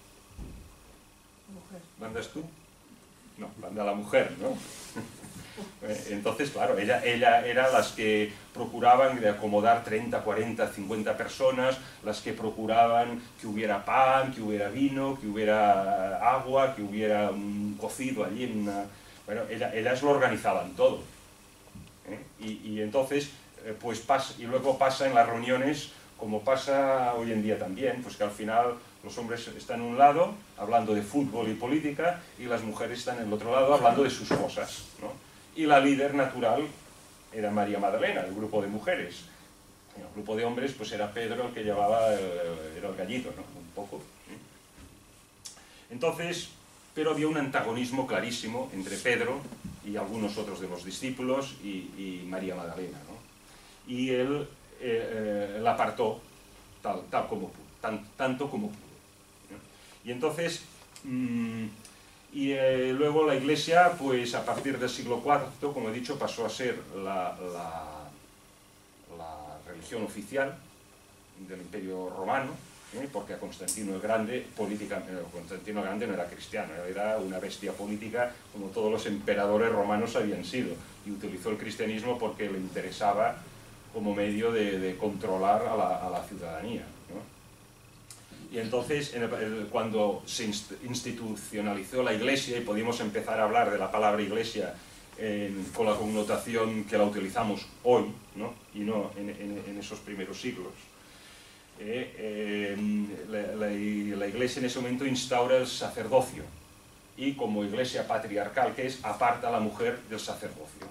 ¿Mandas tú? No, manda la mujer, ¿no? Entonces, claro, ella, ella era las que procuraban de acomodar treinta, cuarenta, cincuenta personas, las que procuraban que hubiera pan, que hubiera vino, que hubiera agua, que hubiera un cocido allí en una... Bueno, ella, ellas lo organizaban todo. ¿eh? Y, y entonces, pues pasa, y luego pasa en las reuniones, como pasa hoy en día también, pues que al final los hombres están en un lado hablando de fútbol y política y las mujeres están en el otro lado hablando de sus cosas, ¿no? Y la líder natural era María Magdalena, el grupo de mujeres. Y el grupo de hombres pues era Pedro el que llevaba, el, era el gallito, ¿no? Un poco. ¿sí? Entonces, pero había un antagonismo clarísimo entre Pedro y algunos otros de los discípulos y, y María Magdalena, ¿no? Y él eh, eh, la apartó tal, tal como pudo, tan, tanto como pudo. Y entonces, mmm, y eh, luego la Iglesia, pues a partir del siglo cuarto, como he dicho, pasó a ser la, la, la religión oficial del Imperio Romano, ¿eh? porque a Constantino el Grande, política, eh, Constantino el Grande no era cristiano, era una bestia política como todos los emperadores romanos habían sido, y utilizó el cristianismo porque le interesaba como medio de, de controlar a la, a la ciudadanía, ¿no? Y entonces, en el, cuando se institucionalizó la Iglesia y pudimos empezar a hablar de la palabra Iglesia en, con la connotación que la utilizamos hoy, ¿no? Y no en, en, en esos primeros siglos, Eh, eh, la, la, la Iglesia en ese momento instaura el sacerdocio y como Iglesia patriarcal que es, aparta a la mujer del sacerdocio.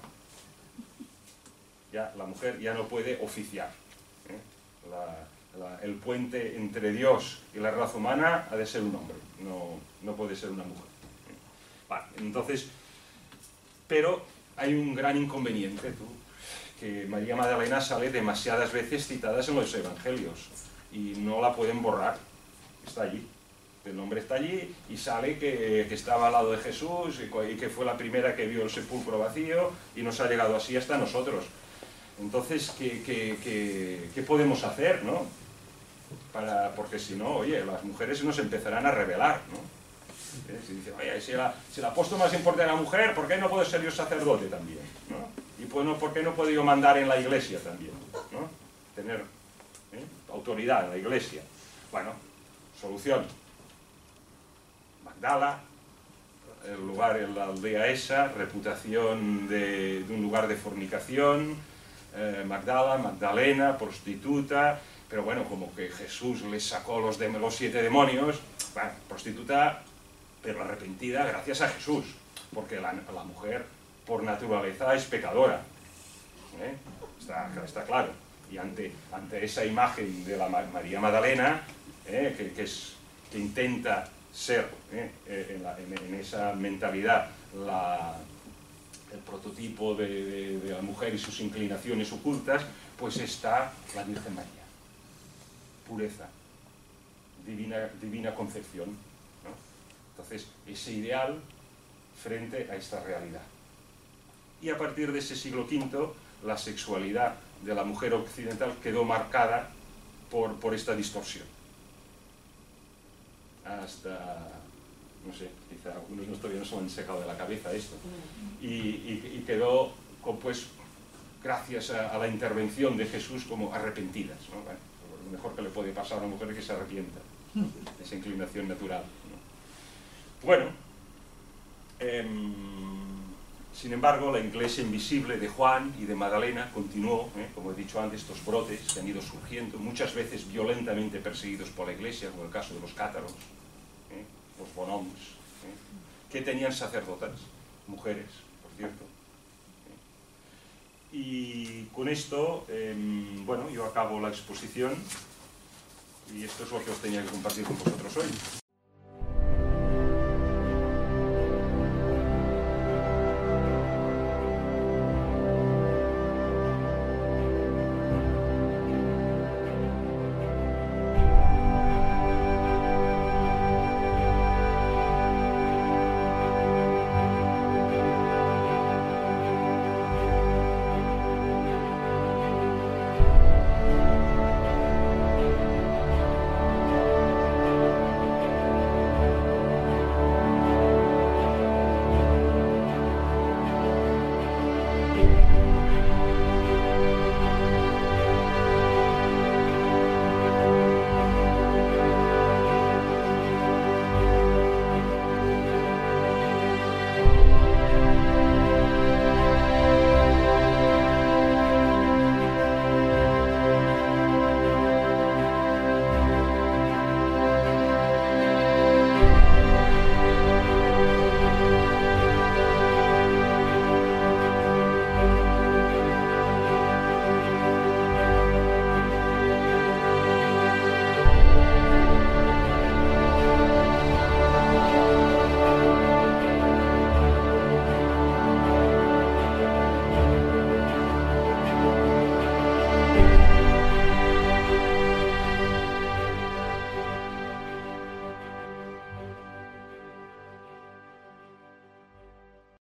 Ya, la mujer ya no puede oficiar. ¿eh? La, la, el puente entre Dios y la raza humana ha de ser un hombre, no, no puede ser una mujer. ¿eh? Vale, entonces, pero hay un gran inconveniente, tú, que María Magdalena sale demasiadas veces citadas en los evangelios y no la pueden borrar, está allí, el nombre está allí y sale que, que estaba al lado de Jesús y, y que fue la primera que vio el sepulcro vacío y nos ha llegado así hasta nosotros. Entonces, ¿qué, qué, qué, qué podemos hacer, no? Para, porque si no, oye, las mujeres nos empezarán a rebelar, ¿no? ¿Eh? Si dicen, oye, si, la, si el apóstol más importante es la mujer, ¿por qué no puedo ser yo sacerdote también? ¿no? Y pues, no, ¿por qué no puedo yo mandar en la iglesia también? ¿no? Tener ¿eh? autoridad en la iglesia. Bueno, solución. Magdala, el lugar en la aldea esa, reputación de, de un lugar de fornicación, eh, Magdala, Magdalena, prostituta, pero bueno, como que Jesús le sacó los, de, los siete demonios, bueno, prostituta, pero arrepentida gracias a Jesús, porque la, la mujer por naturaleza es pecadora, ¿eh? está, está claro, y ante, ante esa imagen de la María Magdalena, ¿eh? que, que, es, que intenta ser ¿eh? en, la, en, en esa mentalidad la, el prototipo de, de, de la mujer y sus inclinaciones ocultas, pues está la Virgen María, pureza, divina, divina concepción, ¿no? Entonces, ese ideal frente a esta realidad. Y a partir de ese siglo quinto, la sexualidad de la mujer occidental quedó marcada por, por esta distorsión. Hasta, no sé, quizá algunos todavía no se lo han sacado de la cabeza esto. Y, y, y quedó, pues, gracias a, a la intervención de Jesús, como arrepentidas, ¿no? Bueno, lo mejor que le puede pasar a una mujer es que se arrepienta, ¿no? Esa inclinación natural, ¿no? Bueno, eh, sin embargo, la iglesia invisible de Juan y de Magdalena continuó, ¿eh? como he dicho antes, estos brotes que han ido surgiendo, muchas veces violentamente perseguidos por la iglesia, como el caso de los cátaros, ¿eh? los bonoms, ¿eh? que tenían sacerdotas, mujeres, por cierto. ¿eh? Y con esto, eh, bueno, yo acabo la exposición y esto es lo que os tenía que compartir con vosotros hoy.